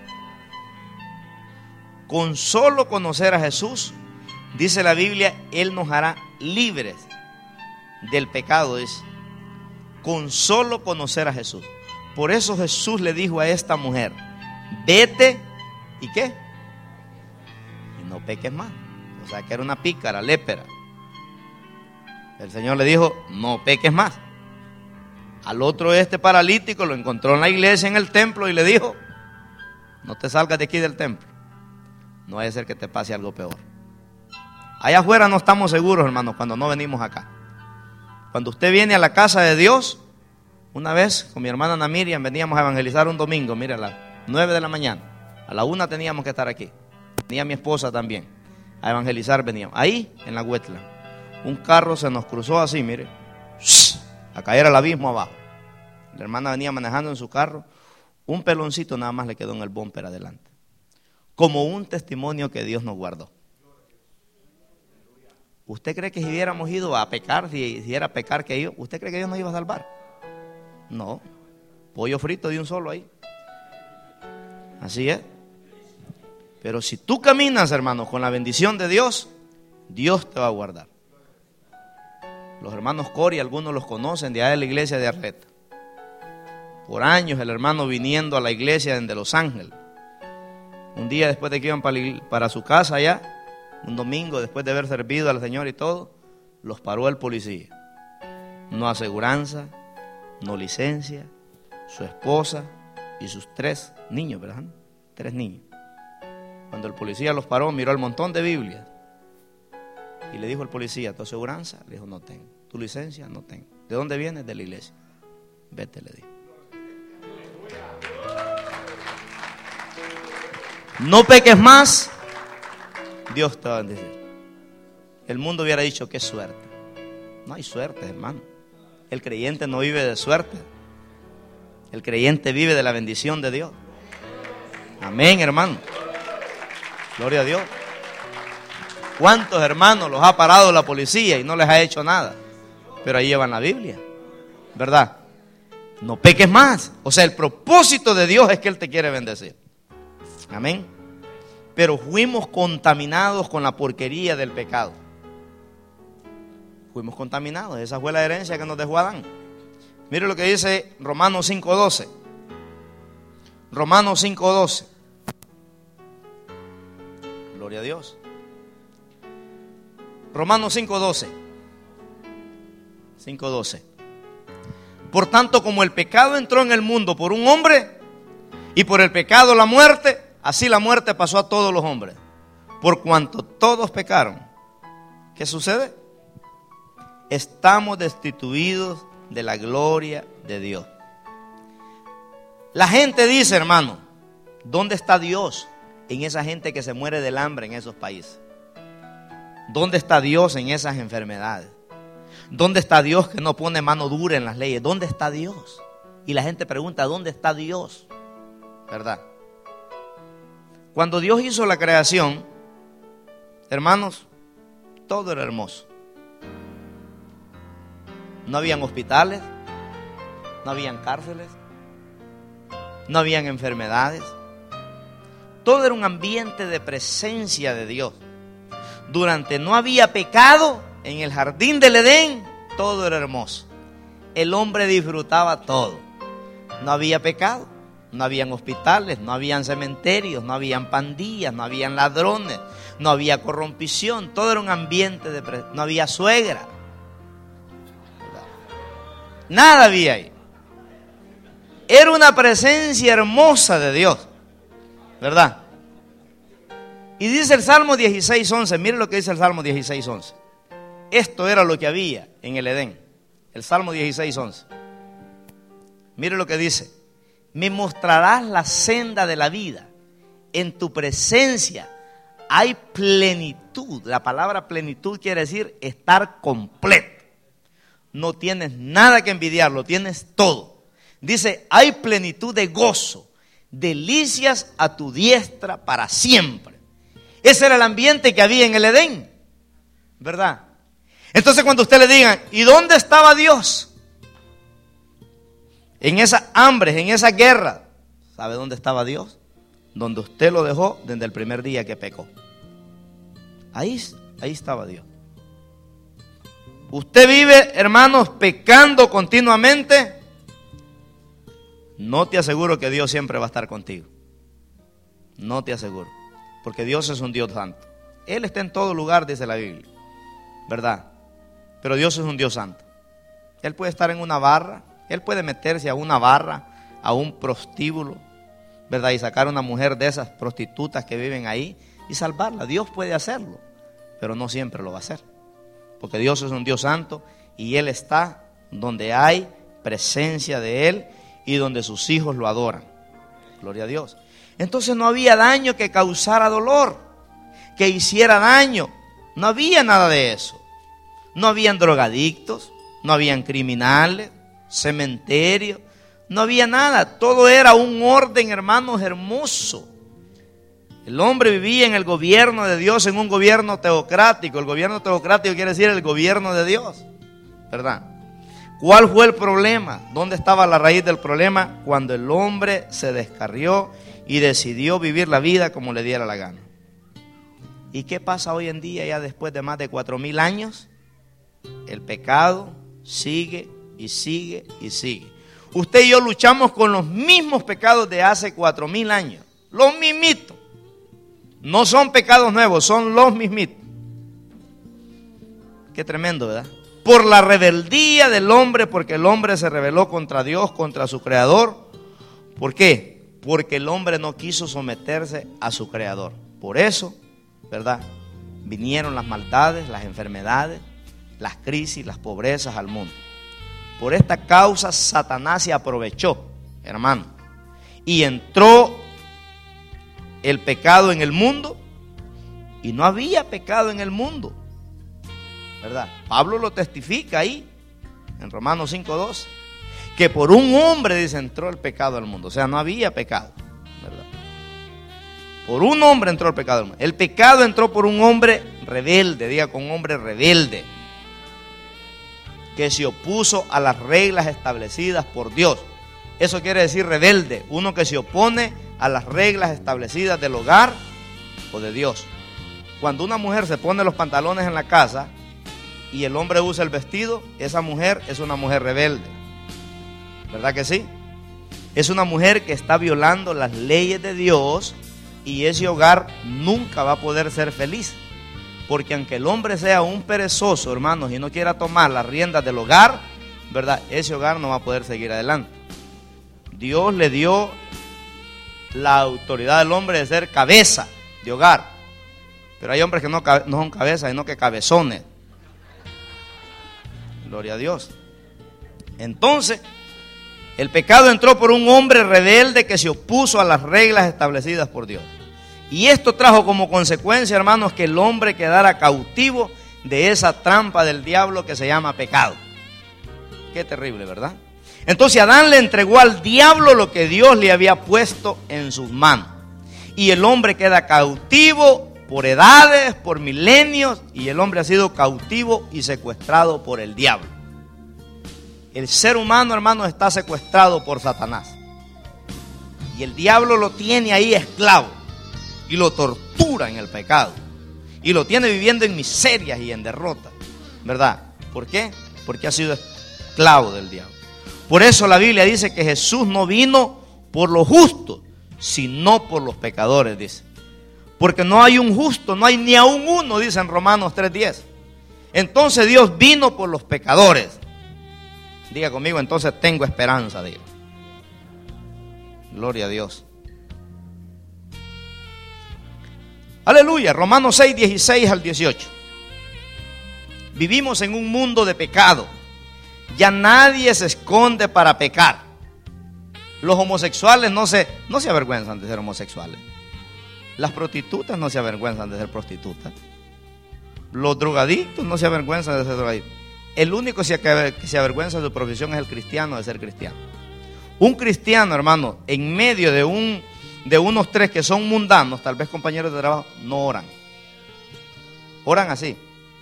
Con solo conocer a Jesús, dice la Biblia, Él nos hará libres del pecado, dice. Con solo conocer a Jesús. Por eso Jesús le dijo a esta mujer, vete, ¿y qué? Y no peques más. O sea que era una pícara, lépera. El Señor le dijo, no peques más. Al otro, este paralítico, lo encontró en la iglesia, en el templo, y le dijo, no te salgas de aquí del templo. No vaya a ser que te pase algo peor. Allá afuera no estamos seguros, hermanos, cuando no venimos acá. Cuando usted viene a la casa de Dios, una vez con mi hermana Ana Miriam veníamos a evangelizar un domingo, mire, a las nueve de la mañana. A la una teníamos que estar aquí. Venía mi esposa también. A evangelizar veníamos. Ahí, en la Huetla, un carro se nos cruzó así, mire, a caer al abismo abajo. La hermana venía manejando en su carro. Un peloncito nada más le quedó en el bumper adelante. Como un testimonio que Dios nos guardó. ¿Usted cree que si hubiéramos ido a pecar, si, si era pecar que yo, ¿usted cree que Dios nos iba a salvar? No. Pollo frito de un solo ahí. Así es. Pero si tú caminas, hermanos, con la bendición de Dios, Dios te va a guardar. Los hermanos Cori, algunos los conocen de allá de la iglesia de Arleta. Por años el hermano viniendo a la iglesia desde Los Ángeles. Un día después de que iban para, para su casa allá, un domingo después de haber servido al Señor y todo, los paró el policía. No aseguranza, no licencia, su esposa y sus tres niños, ¿verdad? Tres niños. Cuando el policía los paró, miró el montón de Biblias y le dijo al policía, ¿tu aseguranza? Le dijo, no tengo. ¿Tu licencia? No tengo. ¿De dónde vienes? De la iglesia. Vete, le dijo. No peques más, Dios te va a bendecir. El mundo hubiera dicho, qué suerte. No hay suerte, hermano. El creyente no vive de suerte. El creyente vive de la bendición de Dios. Amén, hermano. Gloria a Dios. ¿Cuántos hermanos los ha parado la policía y no les ha hecho nada? Pero ahí llevan la Biblia, ¿verdad? No peques más. O sea, el propósito de Dios es que Él te quiere bendecir. Amén. Pero fuimos contaminados con la porquería del pecado. Fuimos contaminados. Esa fue la herencia que nos dejó Adán. Mire lo que dice Romanos cinco doce. Romanos cinco doce. Gloria a Dios. Romanos cinco doce. cinco doce. Por tanto, como el pecado entró en el mundo por un hombre, y por el pecado la muerte, así la muerte pasó a todos los hombres. Por cuanto todos pecaron. ¿Qué sucede? Estamos destituidos de la gloria de Dios. La gente dice, hermano, ¿dónde está Dios en esa gente que se muere del hambre en esos países? ¿Dónde está Dios en esas enfermedades? ¿Dónde está Dios que no pone mano dura en las leyes? ¿Dónde está Dios? Y la gente pregunta, ¿dónde está Dios? ¿Verdad? Cuando Dios hizo la creación, hermanos, todo era hermoso. No habían hospitales, no habían cárceles, no habían enfermedades. Todo era un ambiente de presencia de Dios. Durante no había pecado, en el jardín del Edén, todo era hermoso. El hombre disfrutaba todo. No había pecado, no habían hospitales, no habían cementerios, no habían pandillas, no habían ladrones, no había corrompición. Todo era un ambiente de presencia. No había suegra. Nada había ahí. Era una presencia hermosa de Dios, ¿verdad? Y dice el Salmo dieciséis once, mire lo que dice el Salmo dieciséis once. Esto era lo que había en el Edén. El Salmo dieciséis once. Mire lo que dice. Me mostrarás la senda de la vida. En tu presencia hay plenitud. La palabra plenitud quiere decir estar completo. No tienes nada que envidiarlo, tienes todo. Dice, hay plenitud de gozo, delicias a tu diestra para siempre. Ese era el ambiente que había en el Edén, ¿verdad? Entonces cuando usted le diga, ¿y dónde estaba Dios? En esas hambres, en esa guerra. ¿Sabe dónde estaba Dios? Donde usted lo dejó desde el primer día que pecó. Ahí, ahí estaba Dios. Usted vive, hermanos, pecando continuamente. No te aseguro que Dios siempre va a estar contigo. No te aseguro. Porque Dios es un Dios santo. Él está en todo lugar, dice la Biblia, ¿verdad? Pero Dios es un Dios santo. Él puede estar en una barra, Él puede meterse a una barra, a un prostíbulo, ¿verdad? Y sacar a una mujer de esas prostitutas que viven ahí y salvarla. Dios puede hacerlo, pero no siempre lo va a hacer. Porque Dios es un Dios santo y Él está donde hay presencia de Él y donde sus hijos lo adoran. Gloria a Dios. Entonces no había daño que causara dolor, que hiciera daño. No había nada de eso. No habían drogadictos, no habían criminales, cementerios, no había nada. Todo era un orden, hermanos, hermoso. El hombre vivía en el gobierno de Dios, en un gobierno teocrático. El gobierno teocrático quiere decir el gobierno de Dios, ¿verdad? ¿Cuál fue el problema? ¿Dónde estaba la raíz del problema? Cuando el hombre se descarrió y decidió vivir la vida como le diera la gana. ¿Y qué pasa hoy en día, ya después de más de cuatro mil años? El pecado sigue y sigue y sigue. Usted y yo luchamos con los mismos pecados de hace cuatro mil años. Los mismitos. No son pecados nuevos, son los mismitos. Qué tremendo, ¿verdad? Por la rebeldía del hombre, porque el hombre se rebeló contra Dios, contra su creador. ¿Por qué? Porque el hombre no quiso someterse a su creador. Por eso, ¿verdad? Vinieron las maldades, las enfermedades, las crisis, las pobrezas al mundo. Por esta causa Satanás se aprovechó, hermano, y entró el pecado en el mundo, y no había pecado en el mundo, ¿verdad? Pablo lo testifica ahí, en Romanos cinco doce, que por un hombre, dice, entró el pecado al mundo. O sea, no había pecado, ¿verdad? Por un hombre entró el pecado al mundo. El pecado entró por un hombre rebelde, diga, con un hombre rebelde, que se opuso a las reglas establecidas por Dios. Eso quiere decir rebelde, uno que se opone a las reglas establecidas del hogar o de Dios. Cuando una mujer se pone los pantalones en la casa y el hombre usa el vestido, esa mujer es una mujer rebelde, ¿verdad que sí? Es una mujer que está violando las leyes de Dios, y ese hogar nunca va a poder ser feliz. Porque aunque el hombre sea un perezoso, hermanos, y no quiera tomar las riendas del hogar, ¿verdad? Ese hogar no va a poder seguir adelante. Dios le dio la autoridad al hombre de ser cabeza de hogar. Pero hay hombres que no, no son cabezas, sino que cabezones. Gloria a Dios. Entonces, el pecado entró por un hombre rebelde que se opuso a las reglas establecidas por Dios. Y esto trajo como consecuencia, hermanos, que el hombre quedara cautivo de esa trampa del diablo que se llama pecado. Qué terrible, ¿verdad? Entonces Adán le entregó al diablo lo que Dios le había puesto en sus manos. Y el hombre queda cautivo por edades, por milenios, y el hombre ha sido cautivo y secuestrado por el diablo. El ser humano, hermanos, está secuestrado por Satanás. Y el diablo lo tiene ahí esclavo. Y lo tortura en el pecado. Y lo tiene viviendo en miserias y en derrotas, ¿verdad? ¿Por qué? Porque ha sido esclavo del diablo. Por eso la Biblia dice que Jesús no vino por los justos, sino por los pecadores, dice. Porque no hay un justo, no hay ni aún uno, dice en Romanos tres diez. Entonces Dios vino por los pecadores. Diga conmigo, entonces tengo esperanza, diga. Gloria a Dios. Aleluya. Romanos seis, dieciséis al dieciocho. Vivimos en un mundo de pecado. Ya nadie se esconde para pecar. Los homosexuales no se, no se avergüenzan de ser homosexuales. Las prostitutas no se avergüenzan de ser prostitutas. Los drogadictos no se avergüenzan de ser drogadictos. El único que se avergüenza de su profesión es el cristiano, de ser cristiano. Un cristiano, hermano, en medio de un de unos tres que son mundanos, tal vez compañeros de trabajo, no oran. Oran así.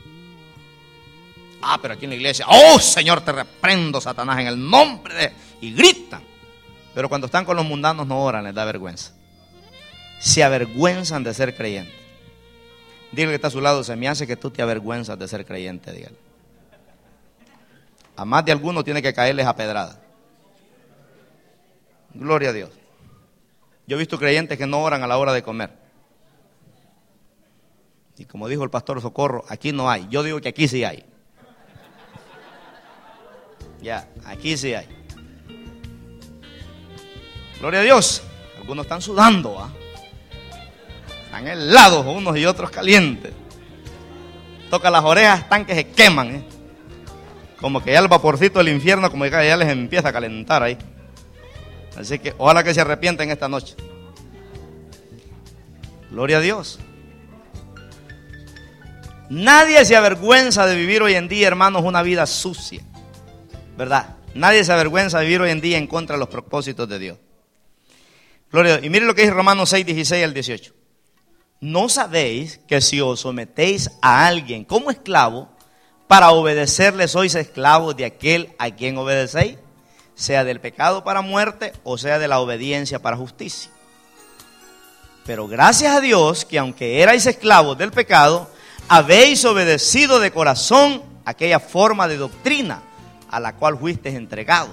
Ah, pero aquí en la iglesia, oh Señor, te reprendo, Satanás, en el nombre de... Y gritan. Pero cuando están con los mundanos no oran, les da vergüenza. Se avergüenzan de ser creyentes. Dígale que está a su lado, se me hace que tú te avergüenzas de ser creyente, dígale. A más de alguno tiene que caerles a pedrada. Gloria a Dios. Yo he visto creyentes que no oran a la hora de comer. Y como dijo el pastor Socorro, aquí no hay. Yo digo que aquí sí hay. Ya, aquí sí hay. Gloria a Dios. Algunos están sudando, ¿ah? Están helados unos y otros calientes. Toca las orejas, están que se queman, ¿eh? Como que ya el vaporcito del infierno, como que ya les empieza a calentar ahí. Así que ojalá que se arrepienten esta noche. Gloria a Dios. Nadie se avergüenza de vivir hoy en día, hermanos, una vida sucia, ¿verdad? Nadie se avergüenza de vivir hoy en día en contra de los propósitos de Dios. Gloria a Dios. Y mire lo que dice Romanos seis, dieciséis al dieciocho. ¿no sabéis que si os sometéis a alguien como esclavo, para obedecerle sois esclavos de aquel a quien obedecéis, sea del pecado para muerte o sea de la obediencia para justicia? Pero gracias a Dios que aunque erais esclavos del pecado, habéis obedecido de corazón aquella forma de doctrina a la cual fuisteis entregados.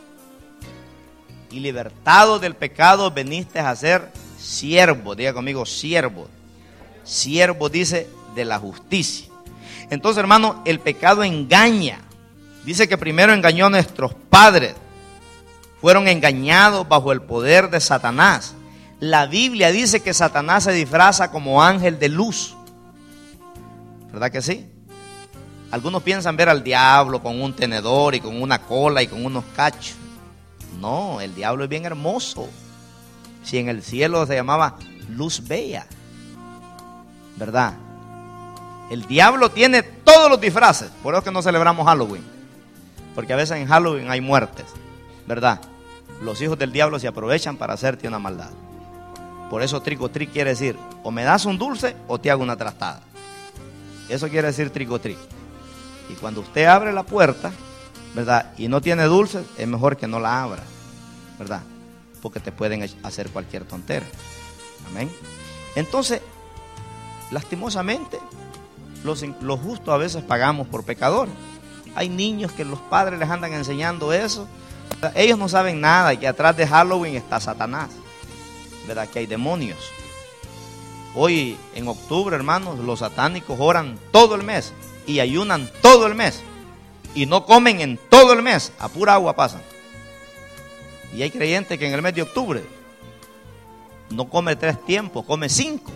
Y libertados del pecado venisteis a ser siervos. Diga conmigo, siervos. Siervos dice de la justicia. Entonces, hermano, el pecado engaña. Dice que primero engañó a nuestros padres. Fueron engañados bajo el poder de Satanás. La Biblia dice que Satanás se disfraza como ángel de luz. ¿Verdad que sí? Algunos piensan ver al diablo con un tenedor y con una cola y con unos cachos. No, el diablo es bien hermoso. Si en el cielo se llamaba luz bella, ¿verdad? El diablo tiene todos los disfraces. Por eso es que no celebramos Halloween, porque a veces en Halloween hay muertes, ¿verdad? Los hijos del diablo se aprovechan para hacerte una maldad. Por eso trick or treat quiere decir, o me das un dulce o te hago una trastada. Eso quiere decir trick or treat. Y cuando usted abre la puerta, ¿verdad?, y no tiene dulces, es mejor que no la abra, ¿verdad? Porque te pueden hacer cualquier tontera. Amén. Entonces, lastimosamente, los, los justos a veces pagamos por pecadores. Hay niños que los padres les andan enseñando eso. Ellos no saben nada y que atrás de Halloween está Satanás, ¿verdad? Que hay demonios. Hoy en octubre, hermanos, los satánicos oran todo el mes y ayunan todo el mes y no comen en todo el mes, a pura agua pasan. Y hay creyentes que en el mes de octubre no come tres tiempos, come cinco.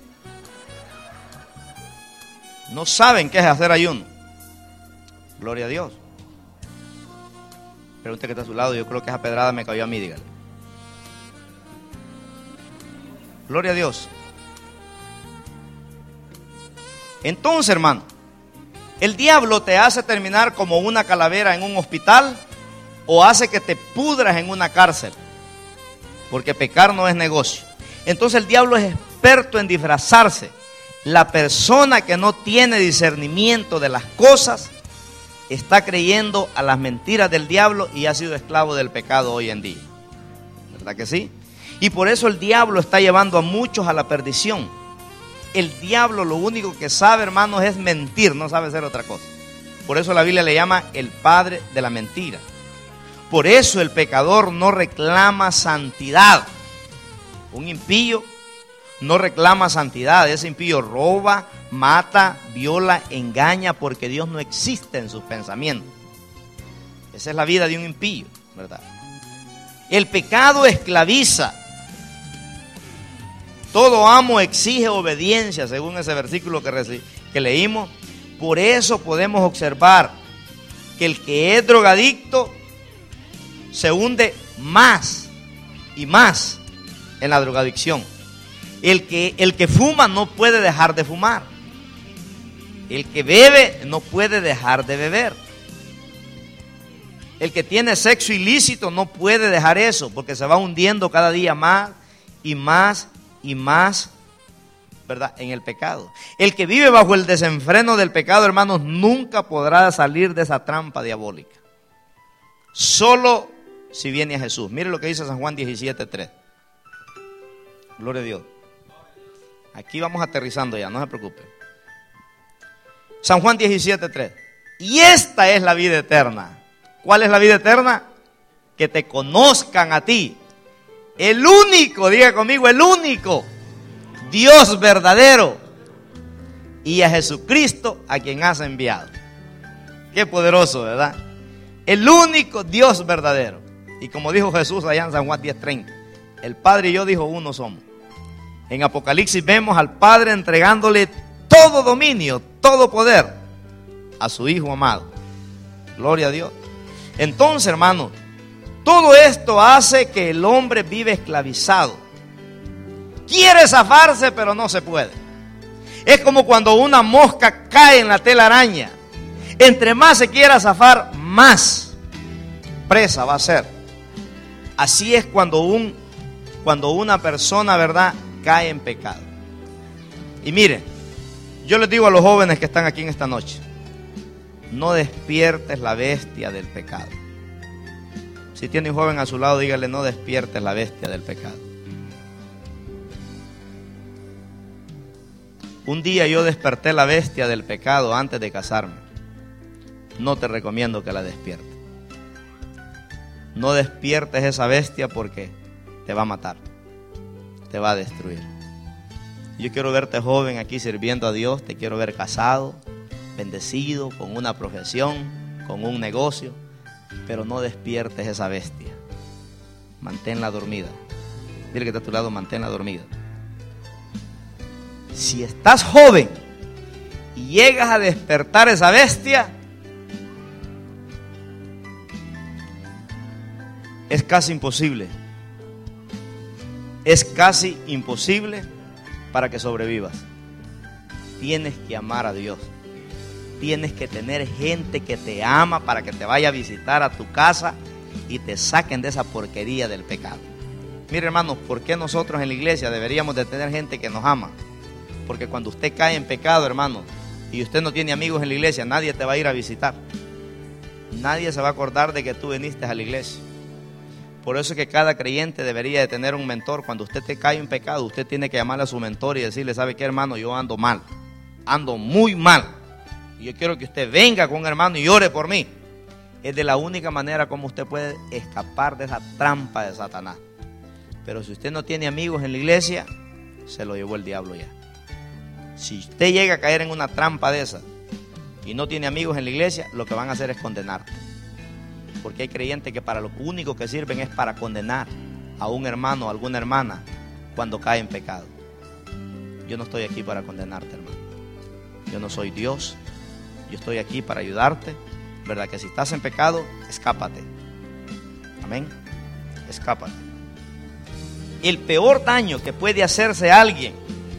No saben qué es hacer ayuno. Gloria a Dios. Pregunte que está a su lado, yo creo que esa pedrada me cayó a mí, dígale. Gloria a Dios. Entonces, hermano, el diablo te hace terminar como una calavera en un hospital o hace que te pudras en una cárcel, porque pecar no es negocio. Entonces el diablo es experto en disfrazarse. La persona que no tiene discernimiento de las cosas está creyendo a las mentiras del diablo y ha sido esclavo del pecado hoy en día. ¿Verdad que sí? Y por eso el diablo está llevando a muchos a la perdición. El diablo lo único que sabe, hermanos, es mentir, no sabe hacer otra cosa. Por eso la Biblia le llama el padre de la mentira. Por eso el pecador no reclama santidad. Un impío no reclama santidad. Ese impío roba, mata, viola, engaña, porque Dios no existe en sus pensamientos. Esa es la vida de un impío, ¿verdad? El pecado esclaviza. Todo amo exige obediencia, según ese versículo que, que leímos. Por eso podemos observar que el que es drogadicto se hunde más y más en la drogadicción. El que, el que fuma no puede dejar de fumar. El que bebe no puede dejar de beber. El que tiene sexo ilícito no puede dejar eso, porque se va hundiendo cada día más y más y más, ¿verdad?, en el pecado. El que vive bajo el desenfreno del pecado, hermanos, nunca podrá salir de esa trampa diabólica. Solo si viene a Jesús. Mire lo que dice San Juan diecisiete tres. Gloria a Dios. Aquí vamos aterrizando ya, no se preocupe. San Juan diecisiete tres. Y esta es la vida eterna. ¿Cuál es la vida eterna? Que te conozcan a ti, el único, diga conmigo, el único Dios verdadero, y a Jesucristo a quien has enviado. Qué poderoso, ¿verdad? El único Dios verdadero. Y como dijo Jesús allá en San Juan diez treinta, el Padre y yo, dijo, uno somos. En Apocalipsis vemos al Padre entregándole todo dominio, todo poder a su Hijo amado. Gloria a Dios. Entonces, hermanos, todo esto hace que el hombre vive esclavizado. Quiere zafarse, pero no se puede. Es como cuando una mosca cae en la telaraña. Entre más se quiera zafar, más presa va a ser. Así es cuando, un, cuando una persona, ¿verdad?, cae en pecado. Y miren, yo les digo a los jóvenes que están aquí en esta noche, no despiertes la bestia del pecado. Si tiene un joven a su lado, dígale, no despiertes la bestia del pecado. Un día yo desperté la bestia del pecado antes de casarme. No te recomiendo que la despiertes. No despiertes esa bestia porque te va a matar, te va a destruir. Yo quiero verte joven aquí sirviendo a Dios, te quiero ver casado, bendecido, con una profesión, con un negocio, pero no despiertes esa bestia. Manténla dormida. Dile que está a tu lado, manténla dormida. Si estás joven y llegas a despertar esa bestia, es casi imposible. Es casi imposible para que sobrevivas. Tienes que amar a Dios. Tienes que tener gente que te ama para que te vaya a visitar a tu casa y te saquen de esa porquería del pecado. Mire, hermanos, ¿por qué nosotros en la iglesia deberíamos de tener gente que nos ama? Porque cuando usted cae en pecado, hermano, y usted no tiene amigos en la iglesia, nadie te va a ir a visitar. Nadie se va a acordar de que tú viniste a la iglesia. Por eso es que cada creyente debería de tener un mentor. Cuando usted te cae en pecado, usted tiene que llamarle a su mentor y decirle, ¿sabe qué, hermano? Yo ando mal, ando muy mal. Y yo quiero que usted venga con un hermano y ore por mí. Es de la única manera como usted puede escapar de esa trampa de Satanás. Pero si usted no tiene amigos en la iglesia, se lo llevó el diablo ya. Si usted llega a caer en una trampa de esa y no tiene amigos en la iglesia, lo que van a hacer es condenarte. Porque hay creyentes que para lo único que sirven es para condenar a un hermano o alguna hermana cuando cae en pecado. Yo no estoy aquí para condenarte, hermano. Yo no soy Dios. Yo estoy aquí para ayudarte. ¿Verdad? Que si estás en pecado, escápate. Amén. Escápate. El peor daño que puede hacerse a alguien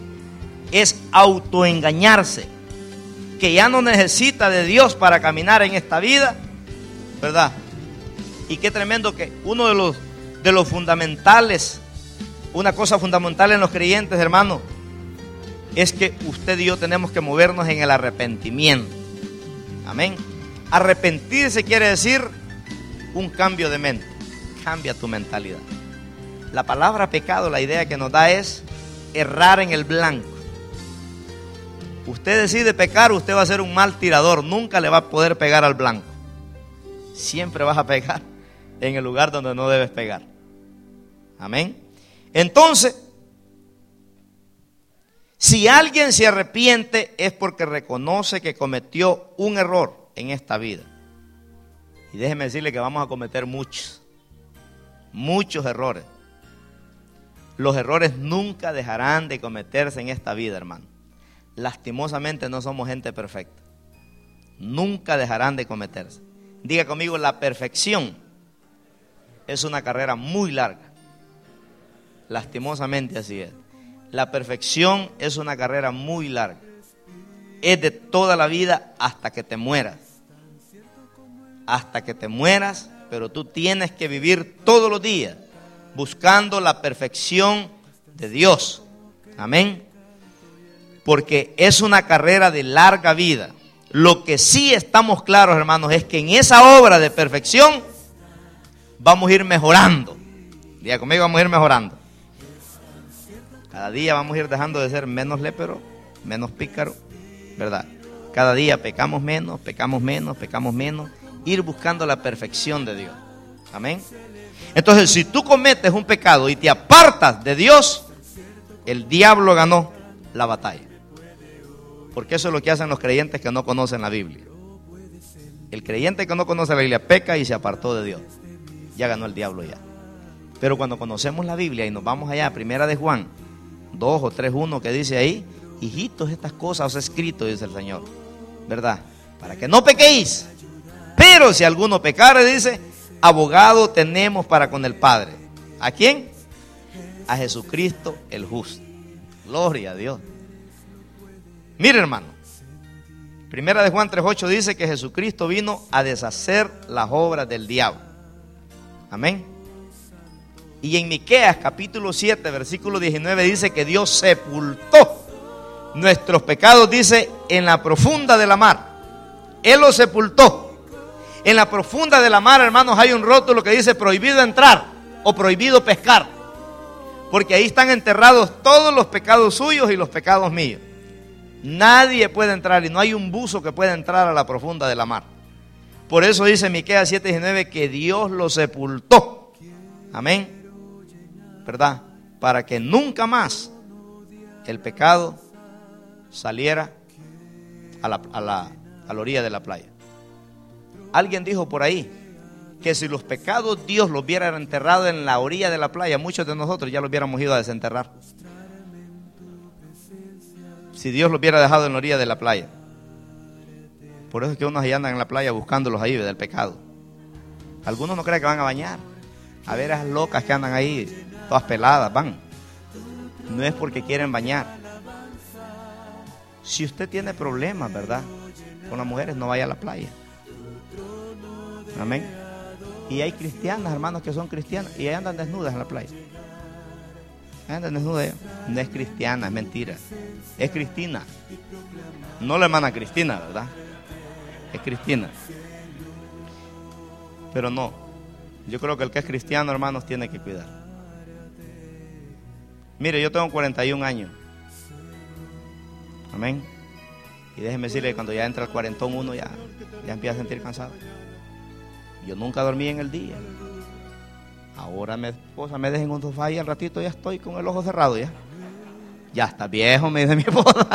es autoengañarse, que ya no necesita de Dios para caminar en esta vida, ¿verdad? Y qué tremendo que uno de los, de los fundamentales, una cosa fundamental en los creyentes, hermano, es que usted y yo tenemos que movernos en el arrepentimiento. Amén. Arrepentirse quiere decir un cambio de mente. Cambia tu mentalidad. La palabra pecado, la idea que nos da es errar en el blanco. Usted decide pecar, usted va a ser un mal tirador. Nunca le va a poder pegar al blanco. Siempre vas a pegar en el lugar donde no debes pegar. Amén. Entonces, si alguien se arrepiente es porque reconoce que cometió un error en esta vida. Y déjeme decirle que vamos a cometer muchos, muchos errores. Los errores nunca dejarán de cometerse en esta vida, hermano. Lastimosamente no somos gente perfecta. Nunca dejarán de cometerse. Diga conmigo, la perfección es una carrera muy larga. Lastimosamente así es. La perfección es una carrera muy larga. Es de toda la vida hasta que te mueras. Hasta que te mueras, pero tú tienes que vivir todos los días buscando la perfección de Dios. Amén. Porque es una carrera de larga vida. Lo que sí estamos claros, hermanos, es que en esa obra de perfección vamos a ir mejorando. Diga conmigo, vamos a ir mejorando. Cada día vamos a ir dejando de ser menos léperos, menos pícaros, ¿verdad? Cada día pecamos menos, pecamos menos, pecamos menos. Ir buscando la perfección de Dios. Amén. Entonces, si tú cometes un pecado y te apartas de Dios, el diablo ganó la batalla. Porque eso es lo que hacen los creyentes que no conocen la Biblia. El creyente que no conoce la Biblia peca y se apartó de Dios. Ya ganó el diablo ya. Pero cuando conocemos la Biblia y nos vamos allá, primera de Juan dos o tres uno, que dice ahí, hijitos, estas cosas os he escrito, dice el Señor, ¿verdad? Para que no pequéis. Pero si alguno pecare, dice, abogado tenemos para con el Padre. ¿A quién? A Jesucristo el justo. Gloria a Dios. Mire, hermano, primera de Juan tres ocho dice que Jesucristo vino a deshacer las obras del diablo. Amén. Y en Miqueas capítulo siete versículo diecinueve dice que Dios sepultó nuestros pecados, dice, en la profunda de la mar. Él los sepultó. En la profunda de la mar, hermanos, hay un rótulo que dice prohibido entrar o prohibido pescar. Porque ahí están enterrados todos los pecados suyos y los pecados míos. Nadie puede entrar y no hay un buzo que pueda entrar a la profunda de la mar. Por eso dice Miqueas siete diecinueve que Dios lo sepultó. Amén. ¿Verdad? Para que nunca más el pecado saliera a la, a la, a la orilla de la playa. Alguien dijo por ahí que si los pecados Dios los hubiera enterrado en la orilla de la playa, muchos de nosotros ya los hubiéramos ido a desenterrar. Si Dios los hubiera dejado en la orilla de la playa. Por eso es que unos ahí andan en la playa buscándolos ahí del pecado. Algunos no creen que van a bañar. A ver esas locas que andan ahí, todas peladas, van. No es porque quieren bañar. Si usted tiene problemas, ¿verdad?, con las mujeres, no vaya a la playa. Amén. Y hay cristianas, hermanos, que son cristianas y ahí andan desnudas en la playa. Ahí andan desnudas. No es cristiana, es mentira. Es Cristina. No la hermana Cristina, ¿verdad? Es Cristina. Pero no. Yo creo que el que es cristiano, hermanos, tiene que cuidar. Mire, yo tengo cuarenta y un años. Amén. Y déjeme decirle que cuando ya entra el cuarentón uno ya, ya empieza a sentir cansado. Yo nunca dormí en el día. Ahora mi esposa me deja en un sofá y al ratito ya estoy con el ojo cerrado ya. Ya está viejo, me dice mi esposa.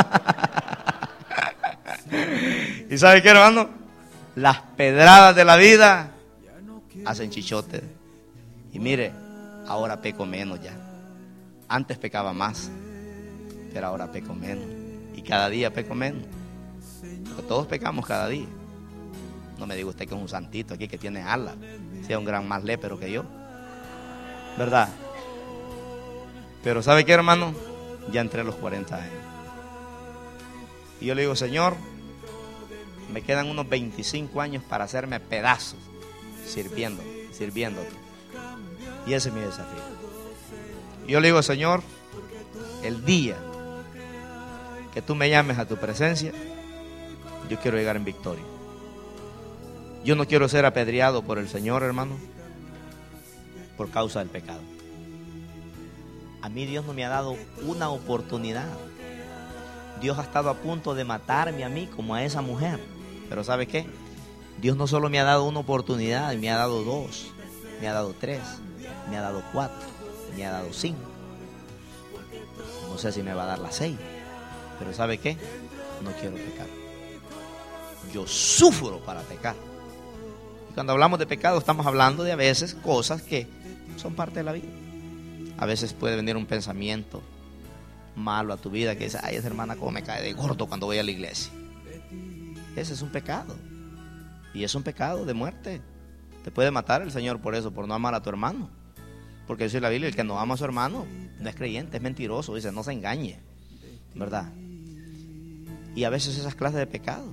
¿Y sabe qué, hermano? Las pedradas de la vida hacen chichotes. Y mire, ahora peco menos ya. Antes pecaba más, pero ahora peco menos. Y cada día peco menos. Porque todos pecamos cada día. No me diga usted que es un santito aquí que tiene alas, sea un gran más lépero que yo, ¿verdad? Pero ¿sabe qué, hermano? Ya entré a los cuarenta años. Y yo le digo, Señor, me quedan unos veinticinco años para hacerme pedazos, sirviendo, sirviéndote. Y ese es mi desafío. Y yo le digo, Señor, el día que tú me llames a tu presencia, yo quiero llegar en victoria. Yo no quiero ser apedreado por el Señor, hermano, por causa del pecado. A mí Dios no me ha dado una oportunidad. Dios ha estado a punto de matarme a mí como a esa mujer. Pero ¿sabe qué? Dios no solo me ha dado una oportunidad, me ha dado dos, me ha dado tres, me ha dado cuatro, me ha dado cinco. No sé si me va a dar las seis. Pero ¿sabe qué? No quiero pecar. Yo sufro para pecar. Cuando hablamos de pecado estamos hablando de a veces cosas que son parte de la vida. A veces puede venir un pensamiento malo a tu vida que dice, ay, esa hermana cómo me cae de gordo cuando voy a la iglesia. Ese es un pecado. Y es un pecado de muerte. Te puede matar el Señor por eso, por no amar a tu hermano. Porque dice la Biblia, el que no ama a su hermano no es creyente, es mentiroso. Dice, no se engañe, ¿verdad? Y a veces esas clases de pecado,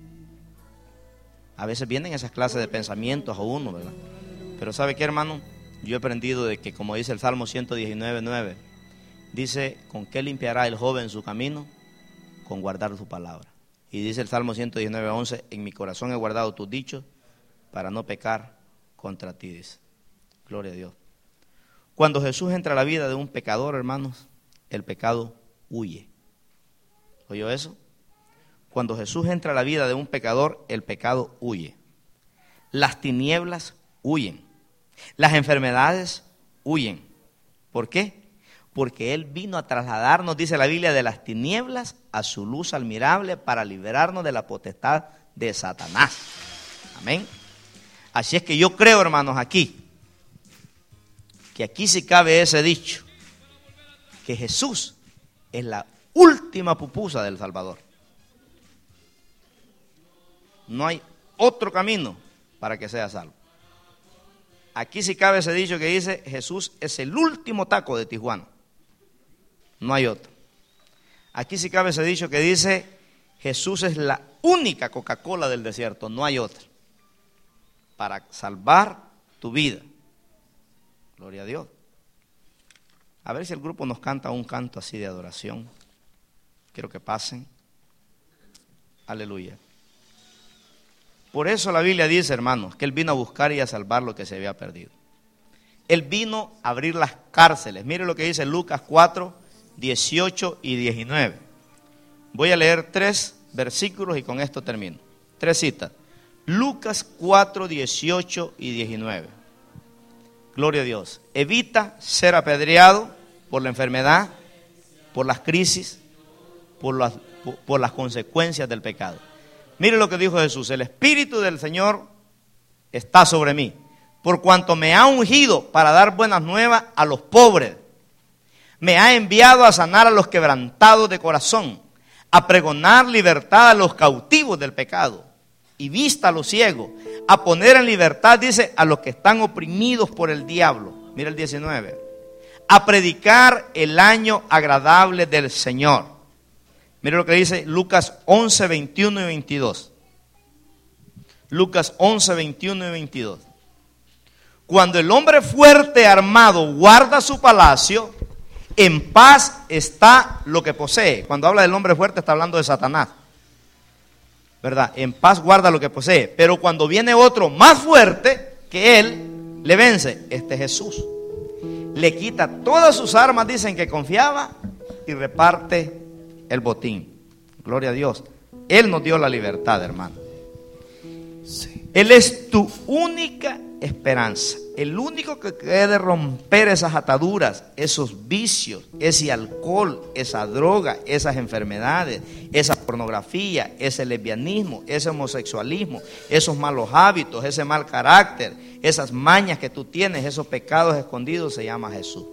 a veces vienen esas clases de pensamientos a uno, ¿verdad? Pero ¿sabe qué, hermano? Yo he aprendido de que, como dice el Salmo ciento diecinueve, nueve, dice, ¿con qué limpiará el joven su camino? Con guardar su palabra. Y dice el Salmo ciento diecinueve, once, en mi corazón he guardado tus dichos para no pecar contra ti, dice. Gloria a Dios. Cuando Jesús entra a la vida de un pecador, hermanos, el pecado huye. ¿Oyó eso? Cuando Jesús entra a la vida de un pecador, el pecado huye. Las tinieblas huyen. Las enfermedades huyen. ¿Por qué? Porque Él vino a trasladarnos, dice la Biblia, de las tinieblas a su luz admirable para liberarnos de la potestad de Satanás. Amén. Así es que yo creo, hermanos, aquí, que aquí sí cabe ese dicho, que Jesús es la última pupusa del Salvador. No hay otro camino para que sea salvo. Aquí sí cabe ese dicho que dice, Jesús es el último taco de Tijuana. No hay otro. Aquí sí cabe ese dicho que dice, Jesús es la única Coca-Cola del desierto. No hay otra. Para salvar tu vida. Gloria a Dios. A ver si el grupo nos canta un canto así de adoración. Quiero que pasen. Aleluya. Por eso la Biblia dice, hermanos, que Él vino a buscar y a salvar lo que se había perdido. Él vino a abrir las cárceles. Mire lo que dice Lucas cuatro, dieciocho y diecinueve. Voy a leer tres versículos y con esto termino. Tres citas. Lucas cuatro, dieciocho y diecinueve. Gloria a Dios. Evita ser apedreado por la enfermedad, por las crisis, por las, por, por las consecuencias del pecado. Mire lo que dijo Jesús: el Espíritu del Señor está sobre mí, por cuanto me ha ungido para dar buenas nuevas a los pobres. Me ha enviado a sanar a los quebrantados de corazón, a pregonar libertad a los cautivos del pecado y vista a los ciegos, a poner en libertad, dice, a los que están oprimidos por el diablo. Mira el diecinueve. A predicar el año agradable del Señor. Mira lo que dice Lucas once, veintiuno y veintidós. Lucas once, veintiuno y veintidós. Cuando el hombre fuerte armado guarda su palacio, en paz está lo que posee. Cuando habla del hombre fuerte está hablando de Satanás, ¿verdad? En paz guarda lo que posee. Pero cuando viene otro más fuerte que él, le vence. Este Jesús le quita todas sus armas, dicen que confiaba, y reparte el botín. Gloria a Dios. Él nos dio la libertad, hermano. Sí. Él es tu única esperanza. El único que puede romper esas ataduras, esos vicios, ese alcohol, esa droga, esas enfermedades, esa pornografía, ese lesbianismo, ese homosexualismo, esos malos hábitos, ese mal carácter, esas mañas que tú tienes, esos pecados escondidos, se llama Jesús.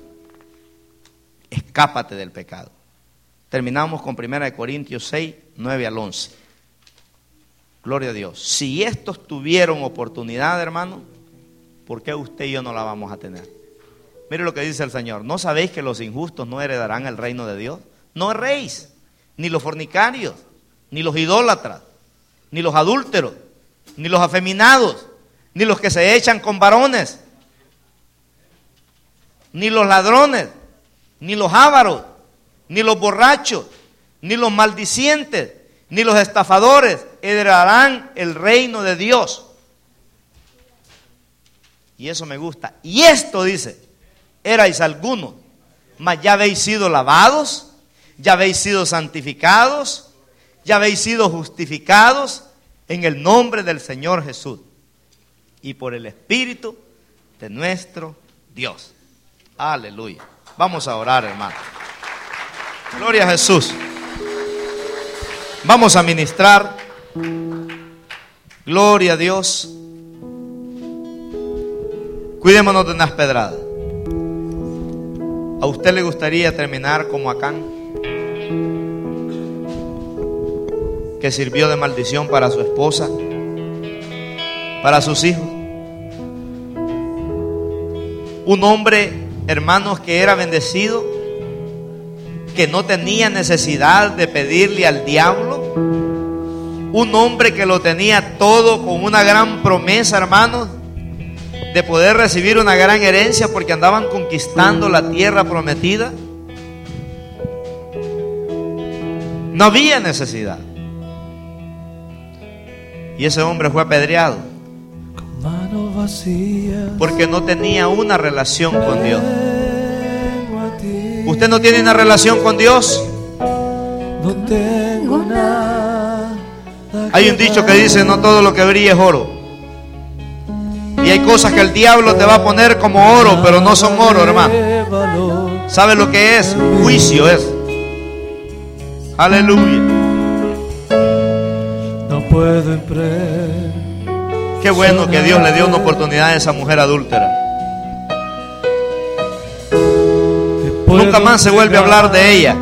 Escápate del pecado. Terminamos con primera de Corintios seis, nueve al once. Gloria a Dios. Si estos tuvieron oportunidad, hermano, ¿por qué usted y yo no la vamos a tener? Mire lo que dice el Señor. ¿No sabéis que los injustos no heredarán el reino de Dios? No erréis, ni los fornicarios, ni los idólatras, ni los adúlteros, ni los afeminados, ni los que se echan con varones, ni los ladrones, ni los ávaros, ni los borrachos, ni los maldicientes, ni los estafadores heredarán el reino de Dios. Y eso me gusta. Y esto dice, erais algunos, mas ya habéis sido lavados, ya habéis sido santificados, ya habéis sido justificados en el nombre del Señor Jesús y por el Espíritu de nuestro Dios. Aleluya. Vamos a orar, hermano. Gloria a Jesús. Vamos a ministrar. Gloria a Dios. Cuidémonos de unas pedradas. ¿A usted le gustaría terminar como Acán, que sirvió de maldición para su esposa, para sus hijos? Un hombre, hermanos, que era bendecido, que no tenía necesidad de pedirle al diablo. Un hombre que lo tenía todo, con una gran promesa, hermanos, de poder recibir una gran herencia porque andaban conquistando la tierra prometida. No había necesidad. Y ese hombre fue apedreado porque no tenía una relación con Dios. ¿Usted no tiene una relación con Dios? No tengo nada. Hay un dicho que dice: no todo lo que brilla es oro. Y hay cosas que el diablo te va a poner como oro, pero no son oro, hermano. ¿Sabe lo que es? Juicio es. Aleluya. No puedo emprender. Qué bueno que Dios le dio una oportunidad a esa mujer adúltera. Nunca más se vuelve a hablar de ella.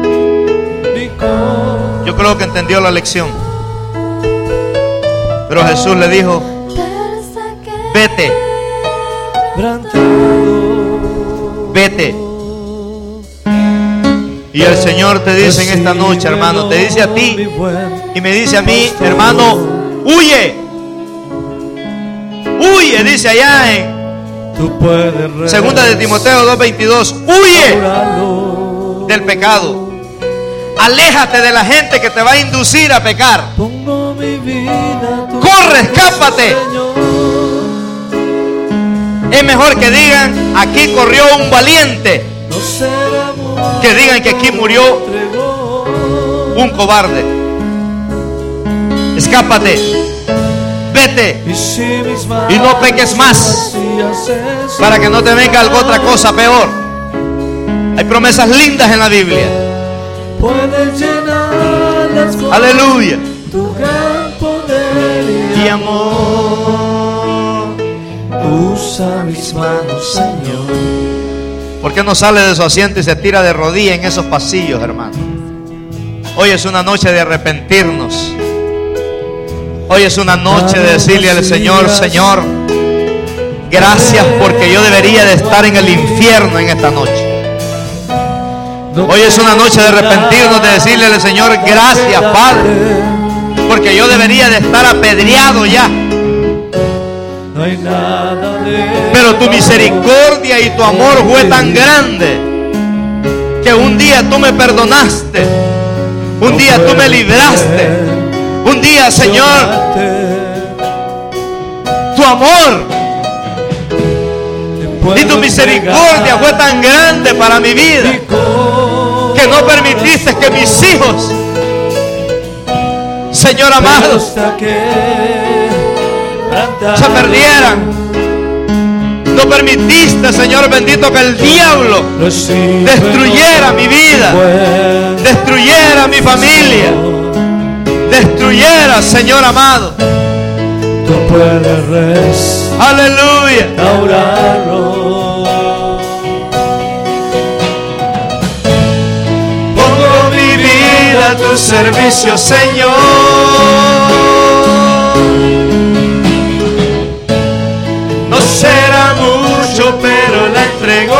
Yo creo que entendió la lección. Pero Jesús le dijo: vete, vete. Y el Señor te dice en esta noche, hermano, te dice a ti y me dice a mí, hermano, huye, huye, dice allá en Segunda de Timoteo dos veintidós, huye del pecado. Aléjate de la gente que te va a inducir a pecar. Pongo mi vida a tu Corre, escápate. Señor. Es mejor que digan, aquí corrió un valiente, No será mucho que digan que aquí murió entregó. un cobarde. Escápate, vete Y si mis manos y no peques más, vacías es para que no te venga algo otra cosa peor. Hay promesas lindas en la Biblia. puedes llenarlas con Aleluya. tu gran poder Y amor. usa mis manos, Señor. ¿Por qué no sale de su asiento y se tira de rodillas en esos pasillos, hermano? Hoy es una noche de arrepentirnos. Hoy es una noche de decirle al Señor, Señor, gracias porque yo debería de estar en el infierno en esta noche. Hoy es una noche de arrepentirnos, de decirle al Señor, gracias, Padre, porque yo debería de estar apedreado ya. No hay nada de Pero tu misericordia y tu amor fue tan grande que un día tú me perdonaste, un día tú me libraste, un día, Señor, tu amor y tu misericordia fue tan grande para mi vida que no permitiste que mis hijos, Señor amado, se perdieran. No permitiste, Señor bendito, que el diablo destruyera mi vida, destruyera mi familia, destruyera, Señor amado. Tú puedes Aleluya. restaurarlo. Pongo mi vida a tu servicio, Señor. No será mucho, pero la entrego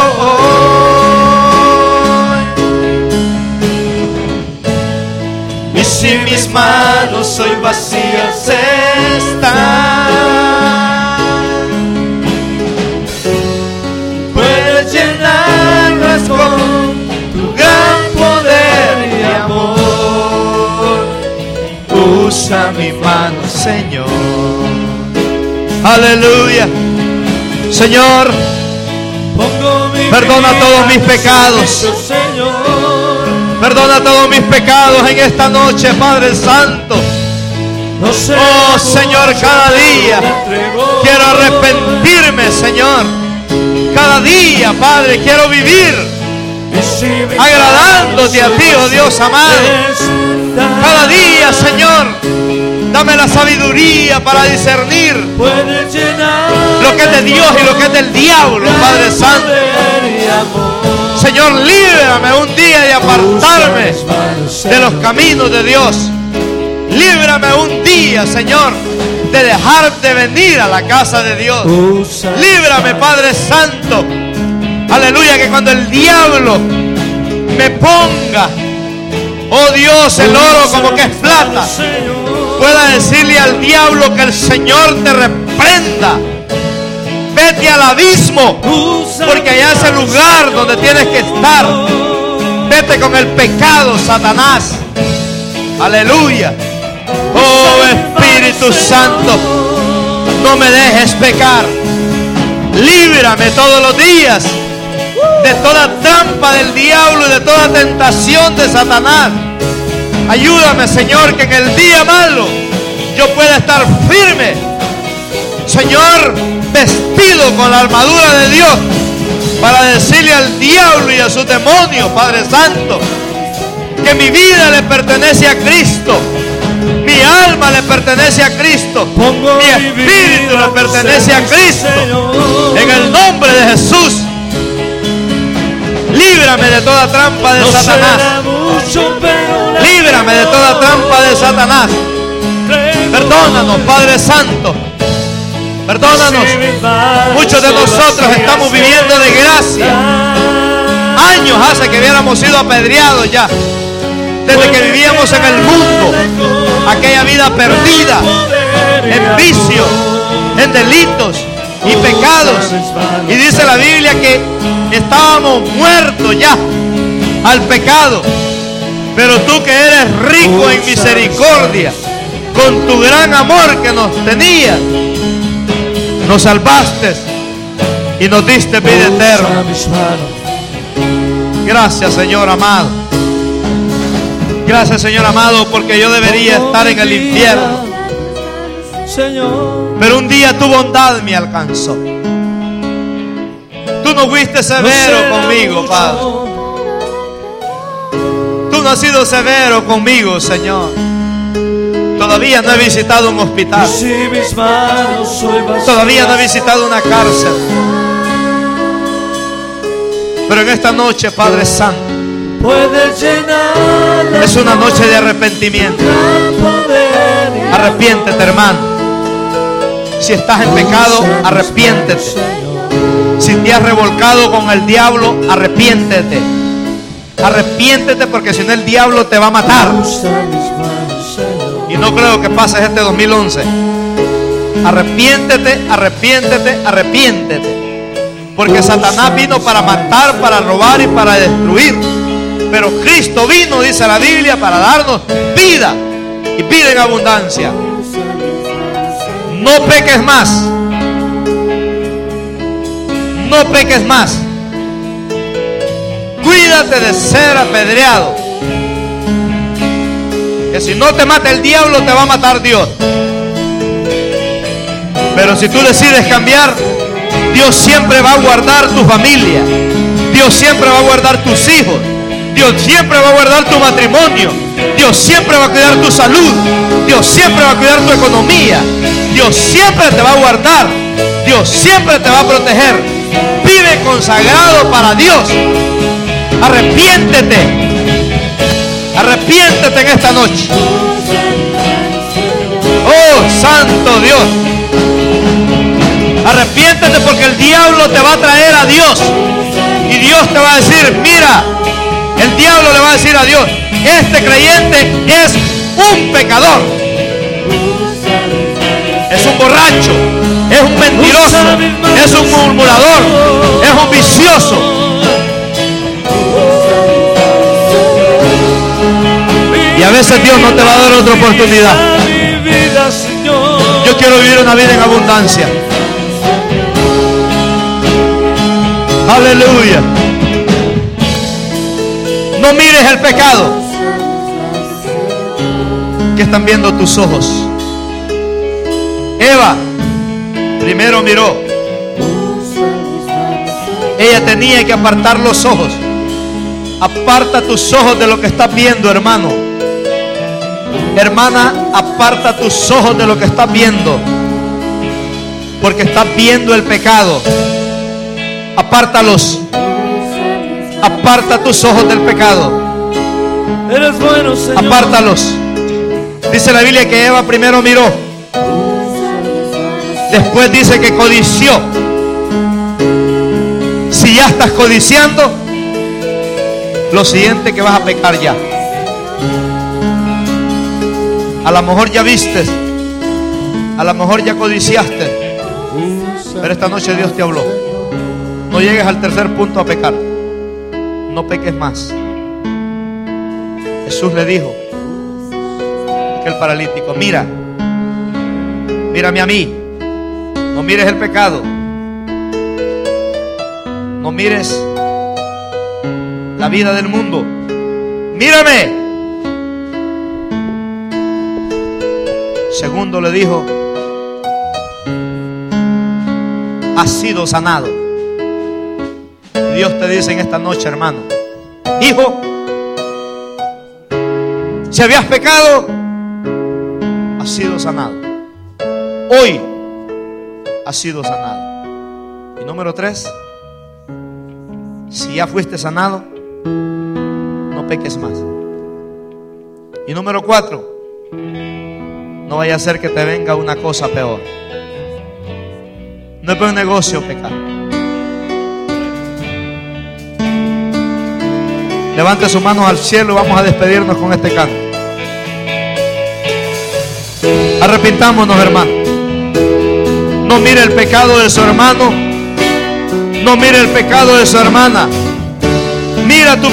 hoy. Y si mis manos hoy vacías están, puedes llenarlas con tu gran poder y amor. Usa mi mano, Señor. Aleluya. Señor, perdona todos mis pecados. Perdona todos mis pecados en esta noche, Padre Santo. Oh, Señor, cada día quiero arrepentirme, Señor. Cada día, Padre, quiero vivir agradándote a ti, oh Dios amado. Cada día, Señor, dame la sabiduría para discernir lo que es de Dios y lo que es del diablo, Padre Santo. Señor, líbrame un día de apartarme de los caminos de Dios. Líbrame un día, Señor, de dejar de venir a la casa de Dios. Líbrame, Padre Santo. Aleluya, que cuando el diablo me ponga, oh Dios, el oro como que es plata, pueda decirle al diablo que el Señor te reprenda. Vete al abismo, porque allá es el lugar donde tienes que estar. Vete con el pecado, Satanás. Aleluya. Oh Espíritu Santo, no me dejes pecar. Líbrame todos los días de toda trampa del diablo y de toda tentación de Satanás. Ayúdame, Señor, que en el día malo yo pueda estar firme, Señor, vestido con la armadura de Dios, para decirle al diablo y a sus demonios, Padre Santo, que mi vida le pertenece a Cristo, mi alma le pertenece a Cristo, mi espíritu le pertenece a Cristo. En el nombre de Jesús, líbrame de toda trampa de Satanás. Líbrame de toda trampa de Satanás. Perdónanos, Padre Santo. Perdónanos. Muchos de nosotros estamos viviendo de gracia. Años hace que hubiéramos sido apedreados ya. Desde que vivíamos en el mundo, aquella vida perdida, en vicio, en delitos y pecados. Y dice la Biblia que estábamos muertos ya al pecado. Pero tú que eres rico en misericordia, con tu gran amor que nos tenías, nos salvaste y nos diste vida eterna. Gracias, Señor amado. Gracias, Señor amado, porque yo debería estar en el infierno, pero un día tu bondad me alcanzó. Tú no fuiste severo conmigo, Padre. Tú no has sido severo conmigo, Señor. Todavía no he visitado un hospital. Todavía no he visitado una cárcel. Pero en esta noche, Padre Santo, es una noche de arrepentimiento. Arrepiéntete, hermano. Si estás en pecado, arrepiéntete. Si te has revolcado con el diablo, arrepiéntete. Arrepiéntete, porque si no el diablo te va a matar. Y no creo que pases este dos mil once. Arrepiéntete, arrepiéntete, arrepiéntete. Porque Satanás vino para matar, para robar y para destruir. Pero Cristo vino, dice la Biblia, para darnos vida y vida en abundancia. No peques más. No peques más. Cuídate de ser apedreado. Que si no te mata el diablo, te va a matar Dios. Pero si tú decides cambiar, Dios siempre va a guardar tu familia. Dios siempre va a guardar tus hijos. Dios siempre va a guardar tu matrimonio. Dios siempre va a cuidar tu salud. Dios siempre va a cuidar tu economía. Dios siempre te va a guardar. Dios siempre te va a proteger. Vive consagrado para Dios. Arrepiéntete. Arrepiéntete en esta noche. Oh, santo Dios. Arrepiéntete, porque el diablo te va a traer a Dios. Y Dios te va a decir, mira, el diablo le va a decir a Dios, este creyente es un pecador. Es un borracho. Es un mentiroso. Es un murmurador. Es un vicioso. Y a veces Dios no te va a dar otra oportunidad. Yo quiero vivir una vida en abundancia. Aleluya. No mires el pecado que están viendo tus ojos. Eva primero miró. Ella tenía que apartar los ojos. Aparta tus ojos de lo que estás viendo, hermano. Hermana, aparta tus ojos de lo que estás viendo, porque estás viendo el pecado. Apártalos. Aparta tus ojos del pecado. Eres bueno, Señor. Apártalos. Dice la Biblia que Eva primero miró. Después dice que codició. Si ya estás codiciando, lo siguiente que vas a pecar ya. A lo mejor ya vistes, a lo mejor ya codiciaste, pero esta noche Dios te habló. No llegues al tercer punto a pecar. No peques más. Jesús le dijo a aquel paralítico, mira, mírame a mí. No mires el pecado. No mires la vida del mundo. Mírame. Segundo le dijo, has sido sanado. Y Dios te dice en esta noche, hermano, hijo, si habías pecado, has sido sanado. Hoy has sido sanado. Y número tres, si ya fuiste sanado, no peques más. Y número cuatro, no vaya a ser que te venga una cosa peor. No es buen negocio pecar. Levante sus manos al cielo y vamos a despedirnos con este canto. Arrepintámonos, hermano. No mire el pecado de su hermano. No mire el pecado de su hermana. Mira tu